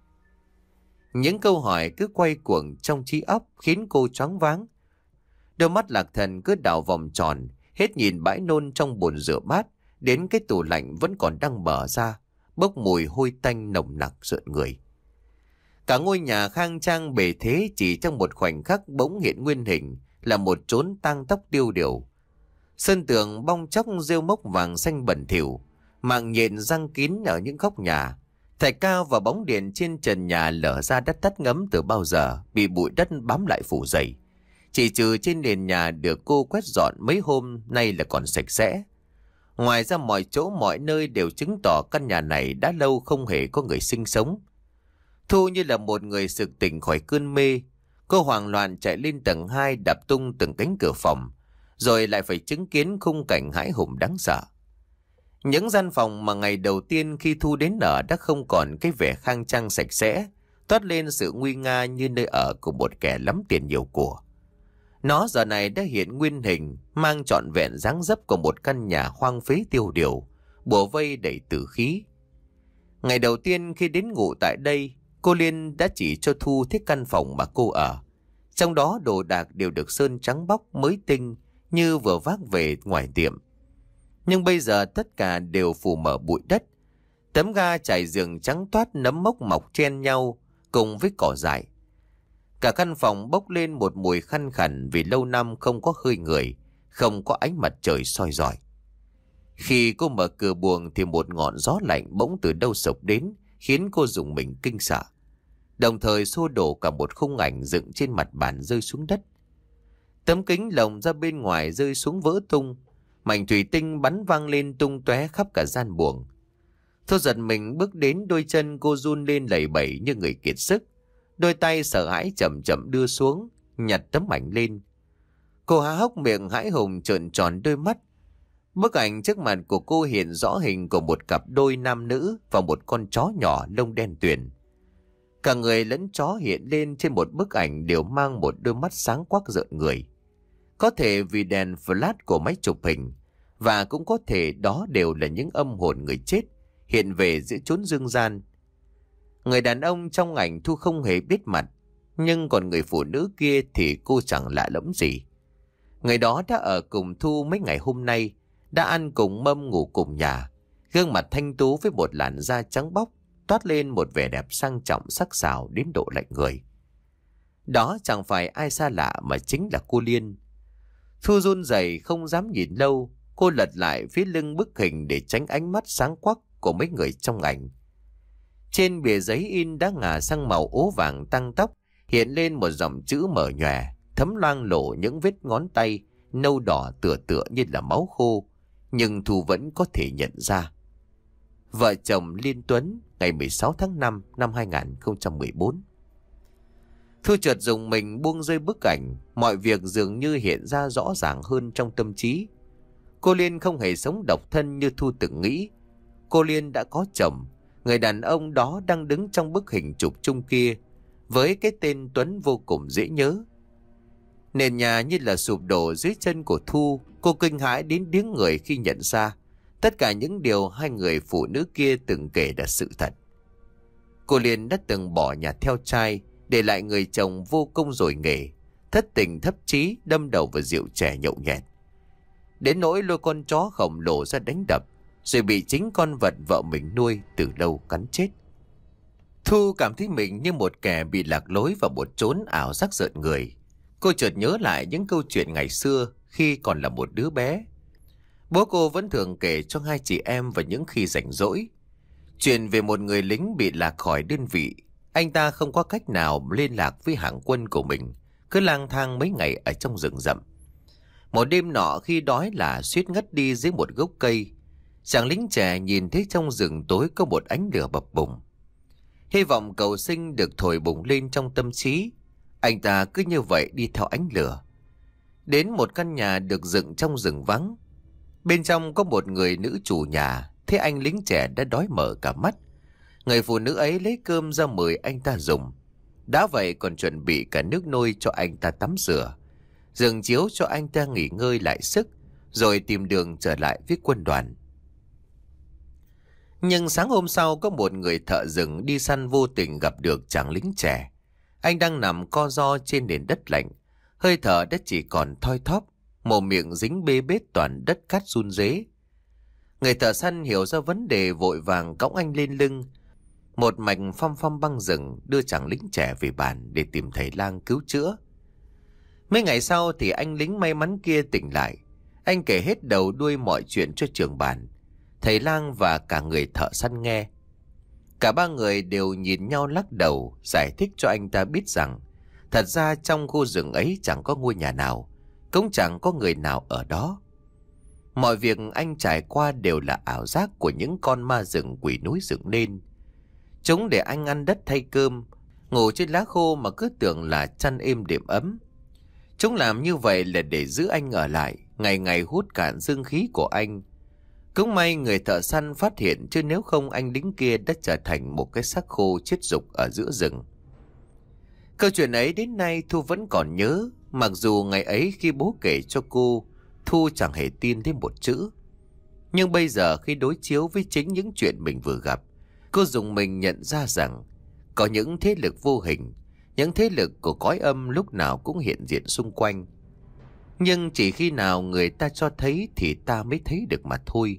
Những câu hỏi cứ quay cuồng trong trí óc khiến cô choáng váng. Đôi mắt lạc thần cứ đảo vòng tròn, hết nhìn bãi nôn trong bồn rửa bát, đến cái tủ lạnh vẫn còn đang mở ra, bốc mùi hôi tanh nồng nặc rợn người. Cả ngôi nhà khang trang bề thế chỉ trong một khoảnh khắc bỗng hiện nguyên hình là một chốn tang tóc tiêu điều. Sân tường bong chóc rêu mốc vàng xanh bẩn thỉu, mạng nhện răng kín ở những góc nhà. Thạch cao và bóng điện trên trần nhà lở ra đất tắt ngấm từ bao giờ, bị bụi đất bám lại phủ dày. Chỉ trừ trên nền nhà được cô quét dọn mấy hôm nay là còn sạch sẽ. Ngoài ra mọi chỗ mọi nơi đều chứng tỏ căn nhà này đã lâu không hề có người sinh sống. Thu như là một người sực tỉnh khỏi cơn mê. Cô hoảng loạn chạy lên tầng hai, đập tung từng cánh cửa phòng, rồi lại phải chứng kiến khung cảnh hãi hùng đáng sợ. Những gian phòng mà ngày đầu tiên khi Thu đến ở đã không còn cái vẻ khang trang sạch sẽ, toát lên sự nguy nga như nơi ở của một kẻ lắm tiền nhiều của. Nó giờ này đã hiện nguyên hình, mang trọn vẹn dáng dấp của một căn nhà hoang phế tiêu điều, bủa vây đầy tử khí. Ngày đầu tiên khi đến ngủ tại đây, cô Liên đã chỉ cho Thu thích căn phòng mà cô ở. Trong đó đồ đạc đều được sơn trắng bóc mới tinh, như vừa vác về ngoài tiệm. Nhưng bây giờ tất cả đều phủ mờ bụi đất. Tấm ga trải giường trắng toát, nấm mốc mọc chen nhau cùng với cỏ dại. Cả căn phòng bốc lên một mùi khăn khẳn vì lâu năm không có hơi người, không có ánh mặt trời soi rọi. Khi cô mở cửa buồng thì một ngọn gió lạnh bỗng từ đâu sộc đến, khiến cô rùng mình kinh sợ. Đồng thời xô đổ cả một khung ảnh dựng trên mặt bàn rơi xuống đất. Tấm kính lồng ra bên ngoài rơi xuống vỡ tung, mảnh thủy tinh bắn văng lên tung tóe khắp cả gian buồng. Thu giật mình bước đến, đôi chân cô run lên lẩy bẩy như người kiệt sức. Đôi tay sợ hãi chậm chậm đưa xuống, nhặt tấm ảnh lên. Cô há hốc miệng hãi hùng trợn tròn đôi mắt. Bức ảnh trước mặt của cô hiện rõ hình của một cặp đôi nam nữ và một con chó nhỏ lông đen tuyền. Cả người lẫn chó hiện lên trên một bức ảnh đều mang một đôi mắt sáng quắc rợn người. Có thể vì đèn flash của máy chụp hình, và cũng có thể đó đều là những âm hồn người chết hiện về giữa chốn dương gian. Người đàn ông trong ảnh Thu không hề biết mặt, nhưng còn người phụ nữ kia thì cô chẳng lạ lẫm gì. Người đó đã ở cùng Thu mấy ngày hôm nay, đã ăn cùng mâm ngủ cùng nhà, gương mặt thanh tú với một làn da trắng bóc, toát lên một vẻ đẹp sang trọng sắc sảo đến độ lạnh người. Đó chẳng phải ai xa lạ mà chính là cô Liên. Thu run rẩy không dám nhìn lâu, cô lật lại phía lưng bức hình để tránh ánh mắt sáng quắc của mấy người trong ảnh. Trên bìa giấy in đã ngả sang màu ố vàng tăng tóc, hiện lên một dòng chữ mờ nhòe, thấm loang lổ những vết ngón tay nâu đỏ tựa tựa như là máu khô, nhưng Thu vẫn có thể nhận ra. Vợ chồng Liên Tuấn, ngày mười sáu tháng năm năm hai nghìn không trăm mười bốn. Thu chợt dùng mình buông rơi bức ảnh, mọi việc dường như hiện ra rõ ràng hơn trong tâm trí. Cô Liên không hề sống độc thân như Thu từng nghĩ. Cô Liên đã có chồng, người đàn ông đó đang đứng trong bức hình chụp chung kia, với cái tên Tuấn vô cùng dễ nhớ. Nền nhà như là sụp đổ dưới chân của Thu, cô kinh hãi đến điếng người khi nhận ra tất cả những điều hai người phụ nữ kia từng kể là sự thật. Cô Liên đã từng bỏ nhà theo trai, để lại người chồng vô công rồi nghề, thất tình thấp chí, đâm đầu vào rượu chè nhậu nhẹt. Đến nỗi lôi con chó khổng lồ ra đánh đập, rồi bị chính con vật vợ mình nuôi từ lâu cắn chết. Thu cảm thấy mình như một kẻ bị lạc lối vào một chốn ảo giác rợn người. Cô chợt nhớ lại những câu chuyện ngày xưa khi còn là một đứa bé. Bố cô vẫn thường kể cho hai chị em vào những khi rảnh rỗi. Chuyện về một người lính bị lạc khỏi đơn vị. Anh ta không có cách nào liên lạc với hạng quân của mình, cứ lang thang mấy ngày ở trong rừng rậm. Một đêm nọ khi đói là suýt ngất đi dưới một gốc cây, chàng lính trẻ nhìn thấy trong rừng tối có một ánh lửa bập bùng. Hy vọng cầu sinh được thổi bùng lên trong tâm trí. Anh ta cứ như vậy đi theo ánh lửa, đến một căn nhà được dựng trong rừng vắng. Bên trong có một người nữ chủ nhà, thấy anh lính trẻ đã đói mở cả mắt. Người phụ nữ ấy lấy cơm ra mời anh ta dùng. Đã vậy còn chuẩn bị cả nước nôi cho anh ta tắm rửa, giường chiếu cho anh ta nghỉ ngơi lại sức, rồi tìm đường trở lại với quân đoàn. Nhưng sáng hôm sau có một người thợ rừng đi săn vô tình gặp được chàng lính trẻ. Anh đang nằm co ro trên nền đất lạnh, hơi thở đã chỉ còn thoi thóp, mồm miệng dính bê bết toàn đất cát run rế. Người thợ săn hiểu ra vấn đề, vội vàng cõng anh lên lưng, một mạch phăm phăm băng rừng đưa chàng lính trẻ về bản để tìm thầy lang cứu chữa. Mấy ngày sau thì anh lính may mắn kia tỉnh lại. Anh kể hết đầu đuôi mọi chuyện cho trưởng bản, thầy lang và cả người thợ săn nghe. Cả ba người đều nhìn nhau lắc đầu, giải thích cho anh ta biết rằng Thật ra trong khu rừng ấy chẳng có ngôi nhà nào, cũng chẳng có người nào ở đó. Mọi việc anh trải qua đều là ảo giác của những con ma rừng quỷ núi dựng nên. Chúng để anh ăn đất thay cơm, ngủ trên lá khô mà cứ tưởng là chăn êm đệm ấm. Chúng làm như vậy là để giữ anh ở lại, ngày ngày hút cạn dương khí của anh. Cũng may người thợ săn phát hiện, chứ nếu không anh lính kia đã trở thành một cái xác khô chết rục ở giữa rừng. Câu chuyện ấy đến nay Thu vẫn còn nhớ, mặc dù ngày ấy khi bố kể cho cô, Thu chẳng hề tin thêm một chữ. Nhưng bây giờ khi đối chiếu với chính những chuyện mình vừa gặp, cô dùng mình nhận ra rằng có những thế lực vô hình, những thế lực của cõi âm lúc nào cũng hiện diện xung quanh. Nhưng chỉ khi nào người ta cho thấy thì ta mới thấy được mà thôi.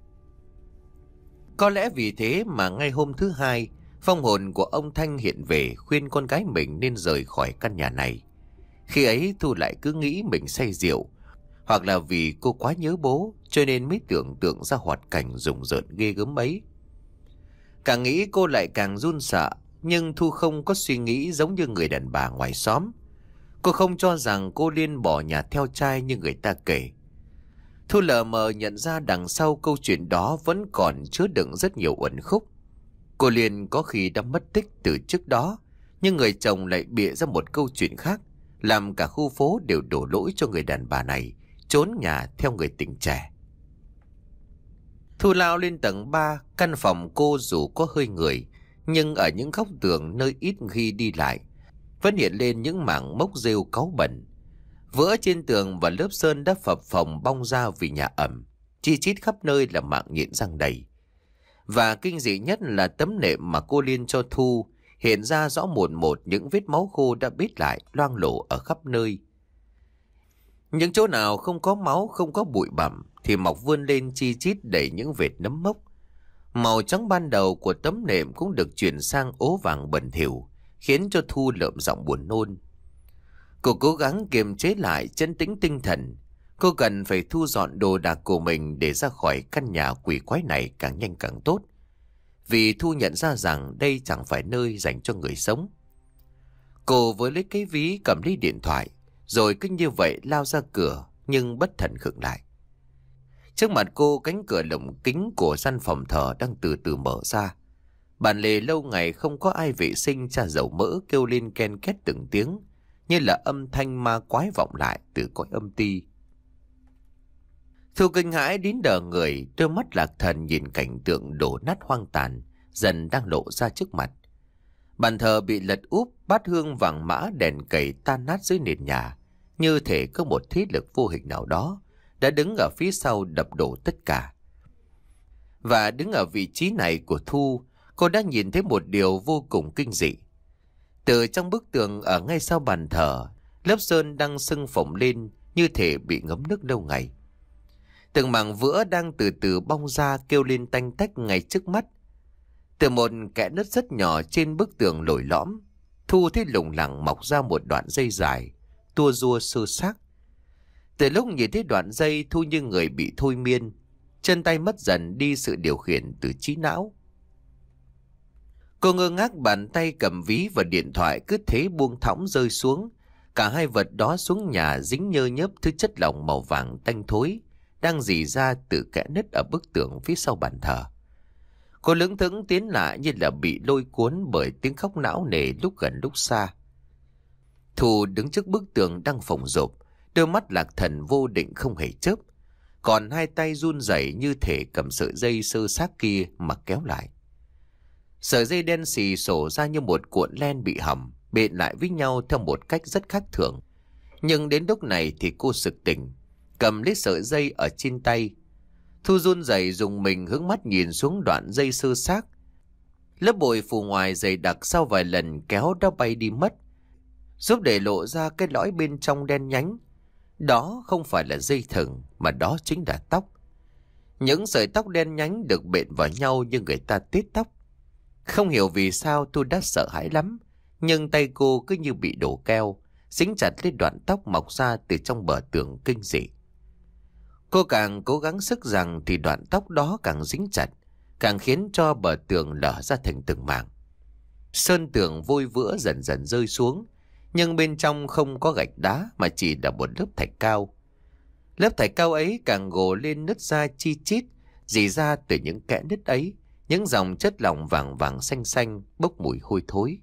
Có lẽ vì thế mà ngay hôm thứ hai, phong hồn của ông Thanh hiện về khuyên con gái mình nên rời khỏi căn nhà này. Khi ấy Thu lại cứ nghĩ mình say rượu, hoặc là vì cô quá nhớ bố cho nên mới tưởng tượng ra hoạt cảnh rùng rợn ghê gớm ấy. Càng nghĩ cô lại càng run sợ, nhưng Thu không có suy nghĩ giống như người đàn bà ngoài xóm. Cô không cho rằng cô Liên bỏ nhà theo trai như người ta kể. Thu lờ mờ nhận ra đằng sau câu chuyện đó vẫn còn chứa đựng rất nhiều uẩn khúc. Cô Liên có khi đã mất tích từ trước đó, nhưng người chồng lại bịa ra một câu chuyện khác, làm cả khu phố đều đổ lỗi cho người đàn bà này trốn nhà theo người tình trẻ. Thu lao lên tầng ba, căn phòng cô dù có hơi người, nhưng ở những góc tường nơi ít khi đi lại vẫn hiện lên những mảng mốc rêu cáu bẩn. Vữa trên tường và lớp sơn đã phập phồng bong ra vì nhà ẩm, chi chít khắp nơi là mạng nhện răng đầy. Và kinh dị nhất là tấm nệm mà cô Liên cho Thu hiện ra rõ một một những vết máu khô đã bết lại loang lổ ở khắp nơi. Những chỗ nào không có máu, không có bụi bặm thì mọc vươn lên chi chít đầy những vệt nấm mốc. Màu trắng ban đầu của tấm nệm cũng được chuyển sang ố vàng bẩn thỉu, khiến cho Thu lợm giọng buồn nôn. Cô cố gắng kiềm chế lại, trấn tĩnh tinh thần. Cô cần phải thu dọn đồ đạc của mình để ra khỏi căn nhà quỷ quái này càng nhanh càng tốt. Vì Thu nhận ra rằng đây chẳng phải nơi dành cho người sống. Cô với lấy cái ví cầm lấy điện thoại, rồi cứ như vậy lao ra cửa, nhưng bất thần khựng lại. Trước mặt cô, cánh cửa lồng kính của căn phòng thờ đang từ từ mở ra. Bàn lề lâu ngày không có ai vệ sinh trà dầu mỡ kêu lên ken két từng tiếng, như là âm thanh ma quái vọng lại từ cõi âm ti. Thu kinh hãi đến đờ người, đôi mắt lạc thần nhìn cảnh tượng đổ nát hoang tàn dần đang lộ ra trước mặt. Bàn thờ bị lật úp, bát hương vàng mã đèn cầy tan nát dưới nền nhà, như thể có một thế lực vô hình nào đó đã đứng ở phía sau đập đổ tất cả. Và đứng ở vị trí này của Thu, cô đã nhìn thấy một điều vô cùng kinh dị. Từ trong bức tường ở ngay sau bàn thờ, lớp sơn đang sưng phồng lên như thể bị ngấm nước lâu ngày. Từng mảng vữa đang từ từ bong ra kêu lên tanh tách ngay trước mắt. Từ một kẽ nứt rất nhỏ trên bức tường lồi lõm, Thu thấy lủng lẳng mọc ra một đoạn dây dài, tua rua sơ xác. Từ lúc nhìn thấy đoạn dây, Thu như người bị thôi miên, chân tay mất dần đi sự điều khiển từ trí não. Cô ngơ ngác, bàn tay cầm ví và điện thoại cứ thế buông thõng rơi xuống. Cả hai vật đó xuống nhà dính nhơ nhớp thứ chất lỏng màu vàng tanh thối đang rỉ ra từ kẽ nứt ở bức tường phía sau bàn thờ. Cô lững thững tiến lại như là bị lôi cuốn bởi tiếng khóc não nề lúc gần lúc xa. Thu đứng trước bức tường đang phồng rộp, đôi mắt lạc thần vô định không hề chớp, còn hai tay run rẩy như thể cầm sợi dây sơ xác kia mà kéo lại. Sợi dây đen xì xổ ra như một cuộn len bị hỏng, bện lại với nhau theo một cách rất khác thường. Nhưng đến lúc này thì cô sực tỉnh, cầm lấy sợi dây ở trên tay. Thu run rẩy dùng mình hướng mắt nhìn xuống đoạn dây sơ xác. Lớp bụi phủ ngoài dày đặc sau vài lần kéo đã bay đi mất, giúp để lộ ra cái lõi bên trong đen nhánh. Đó không phải là dây thừng, mà đó chính là tóc. Những sợi tóc đen nhánh được bện vào nhau như người ta tết tóc. Không hiểu vì sao Thu đã sợ hãi lắm, nhưng tay cô cứ như bị đổ keo, dính chặt lên đoạn tóc mọc ra từ trong bờ tường kinh dị. Cô càng cố gắng sức rằng thì đoạn tóc đó càng dính chặt, càng khiến cho bờ tường lở ra thành từng mảng. Sơn tường vôi vữa dần dần rơi xuống, nhưng bên trong không có gạch đá mà chỉ là một lớp thạch cao. Lớp thạch cao ấy càng gồ lên nứt ra chi chít, rỉ ra từ những kẽ nứt ấy, những dòng chất lỏng vàng vàng xanh xanh bốc mùi hôi thối.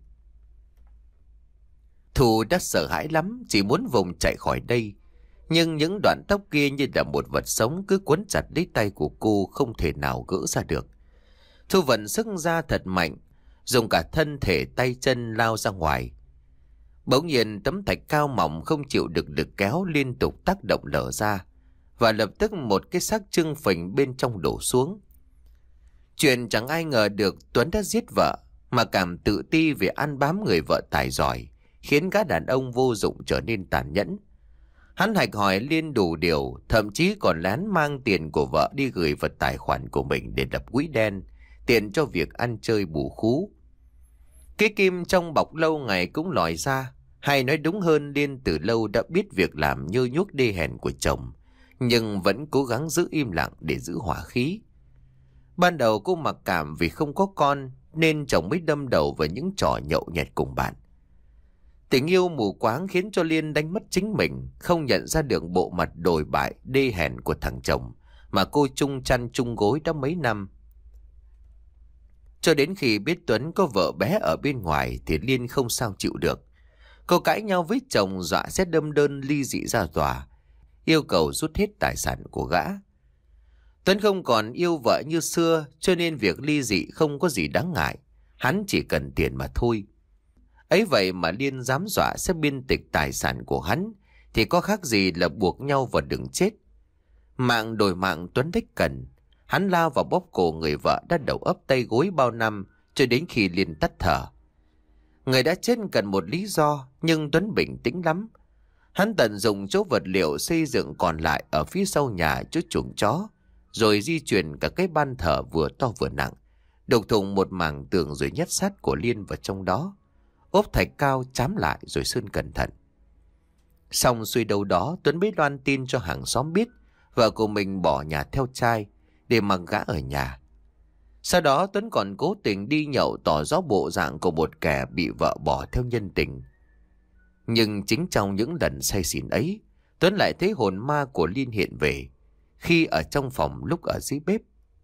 Thu đã sợ hãi lắm, chỉ muốn vùng chạy khỏi đây. Nhưng những đoạn tóc kia như là một vật sống cứ quấn chặt lấy tay của cô, không thể nào gỡ ra được. Thu vận sức ra thật mạnh, dùng cả thân thể tay chân lao ra ngoài. Bỗng nhiên tấm thạch cao mỏng không chịu được lực kéo liên tục tác động lở ra, và lập tức một cái xác trưng phình bên trong đổ xuống. Chuyện chẳng ai ngờ được Tuấn đã giết vợ, mà cảm tự ti về ăn bám người vợ tài giỏi, khiến gã đàn ông vô dụng trở nên tàn nhẫn. Hắn hạch hỏi Liên đủ điều, thậm chí còn lén mang tiền của vợ đi gửi vào tài khoản của mình để lập quỹ đen, tiện cho việc ăn chơi bù khú. Cái kim trong bọc lâu ngày cũng lòi ra, hay nói đúng hơn Liên từ lâu đã biết việc làm nhơ nhuốc đê hèn của chồng, nhưng vẫn cố gắng giữ im lặng để giữ hỏa khí. Ban đầu cô mặc cảm vì không có con, nên chồng mới đâm đầu vào những trò nhậu nhẹt cùng bạn. Tình yêu mù quáng khiến cho Liên đánh mất chính mình, không nhận ra được bộ mặt đồi bại đê hèn của thằng chồng mà cô chung chăn chung gối đã mấy năm. Cho đến khi biết Tuấn có vợ bé ở bên ngoài thì Liên không sao chịu được. Cô cãi nhau với chồng, dọa sẽ đâm đơn ly dị ra tòa, yêu cầu rút hết tài sản của gã. Tuấn không còn yêu vợ như xưa, cho nên việc ly dị không có gì đáng ngại, hắn chỉ cần tiền mà thôi. Ấy vậy mà Liên dám dọa sẽ biên tịch tài sản của hắn, thì có khác gì là buộc nhau vào đường chết. Mạng đổi mạng Tuấn đích cần, hắn lao vào bóp cổ người vợ đã đầu ấp tay gối bao năm, cho đến khi Liên tắt thở. Người đã chết cần một lý do, nhưng Tuấn bình tĩnh lắm. Hắn tận dụng chỗ vật liệu xây dựng còn lại ở phía sau nhà chỗ chuồng chó, rồi di chuyển cả cái ban thờ vừa to vừa nặng, đục thủng một mảng tường rồi nhét sát của Liên vào trong đó, ốp thạch cao chám lại rồi sơn cẩn thận. Xong xuôi đâu đó, Tuấn mới loan tin cho hàng xóm biết vợ của mình bỏ nhà theo trai để mặc gã ở nhà. Sau đó Tuấn còn cố tình đi nhậu tỏ rõ bộ dạng của một kẻ bị vợ bỏ theo nhân tình. Nhưng chính trong những lần say xỉn ấy, Tuấn lại thấy hồn ma của Liên hiện về, khi ở trong phòng lúc ở dưới bếp.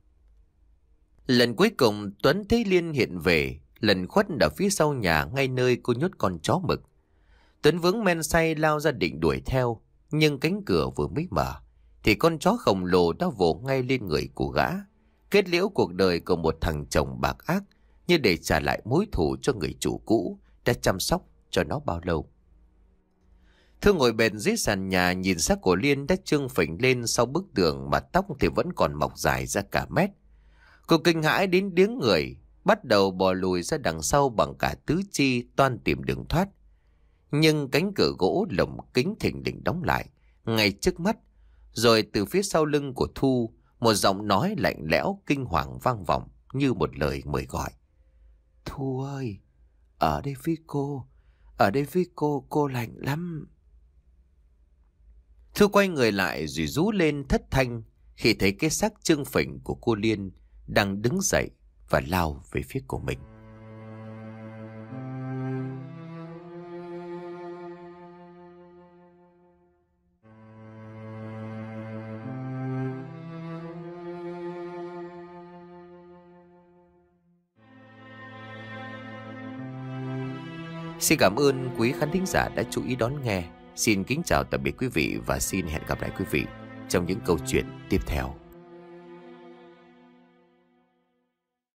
Lần cuối cùng Tuấn thấy Liên hiện về, lần khuất ở phía sau nhà ngay nơi cô nhốt con chó mực. Tuấn vướng men say lao ra định đuổi theo, nhưng cánh cửa vừa mới mở thì con chó khổng lồ đã vồ ngay lên người của gã, kết liễu cuộc đời của một thằng chồng bạc ác, như để trả lại mối thù cho người chủ cũ đã chăm sóc cho nó bao lâu. Thương ngồi bệt dưới sàn nhà nhìn xác của Liên đã trương phình lên sau bức tường, mà tóc thì vẫn còn mọc dài ra cả mét. Cô kinh hãi đến điếng người, bắt đầu bò lùi ra đằng sau bằng cả tứ chi, toan tìm đường thoát. Nhưng cánh cửa gỗ lồng kính thình lình đóng lại ngay trước mắt, rồi từ phía sau lưng của Thu, một giọng nói lạnh lẽo kinh hoàng vang vọng như một lời mời gọi. Thu ơi, ở đây với cô, ở đây với cô, cô lạnh lắm. Thu quay người lại rồi rú lên thất thanh khi thấy cái xác trương phình của cô Liên đang đứng dậy và lao về phía của mình. Xin cảm ơn quý khán thính giả đã chú ý đón nghe. Xin kính chào tạm biệt quý vị và xin hẹn gặp lại quý vị trong những câu chuyện tiếp theo.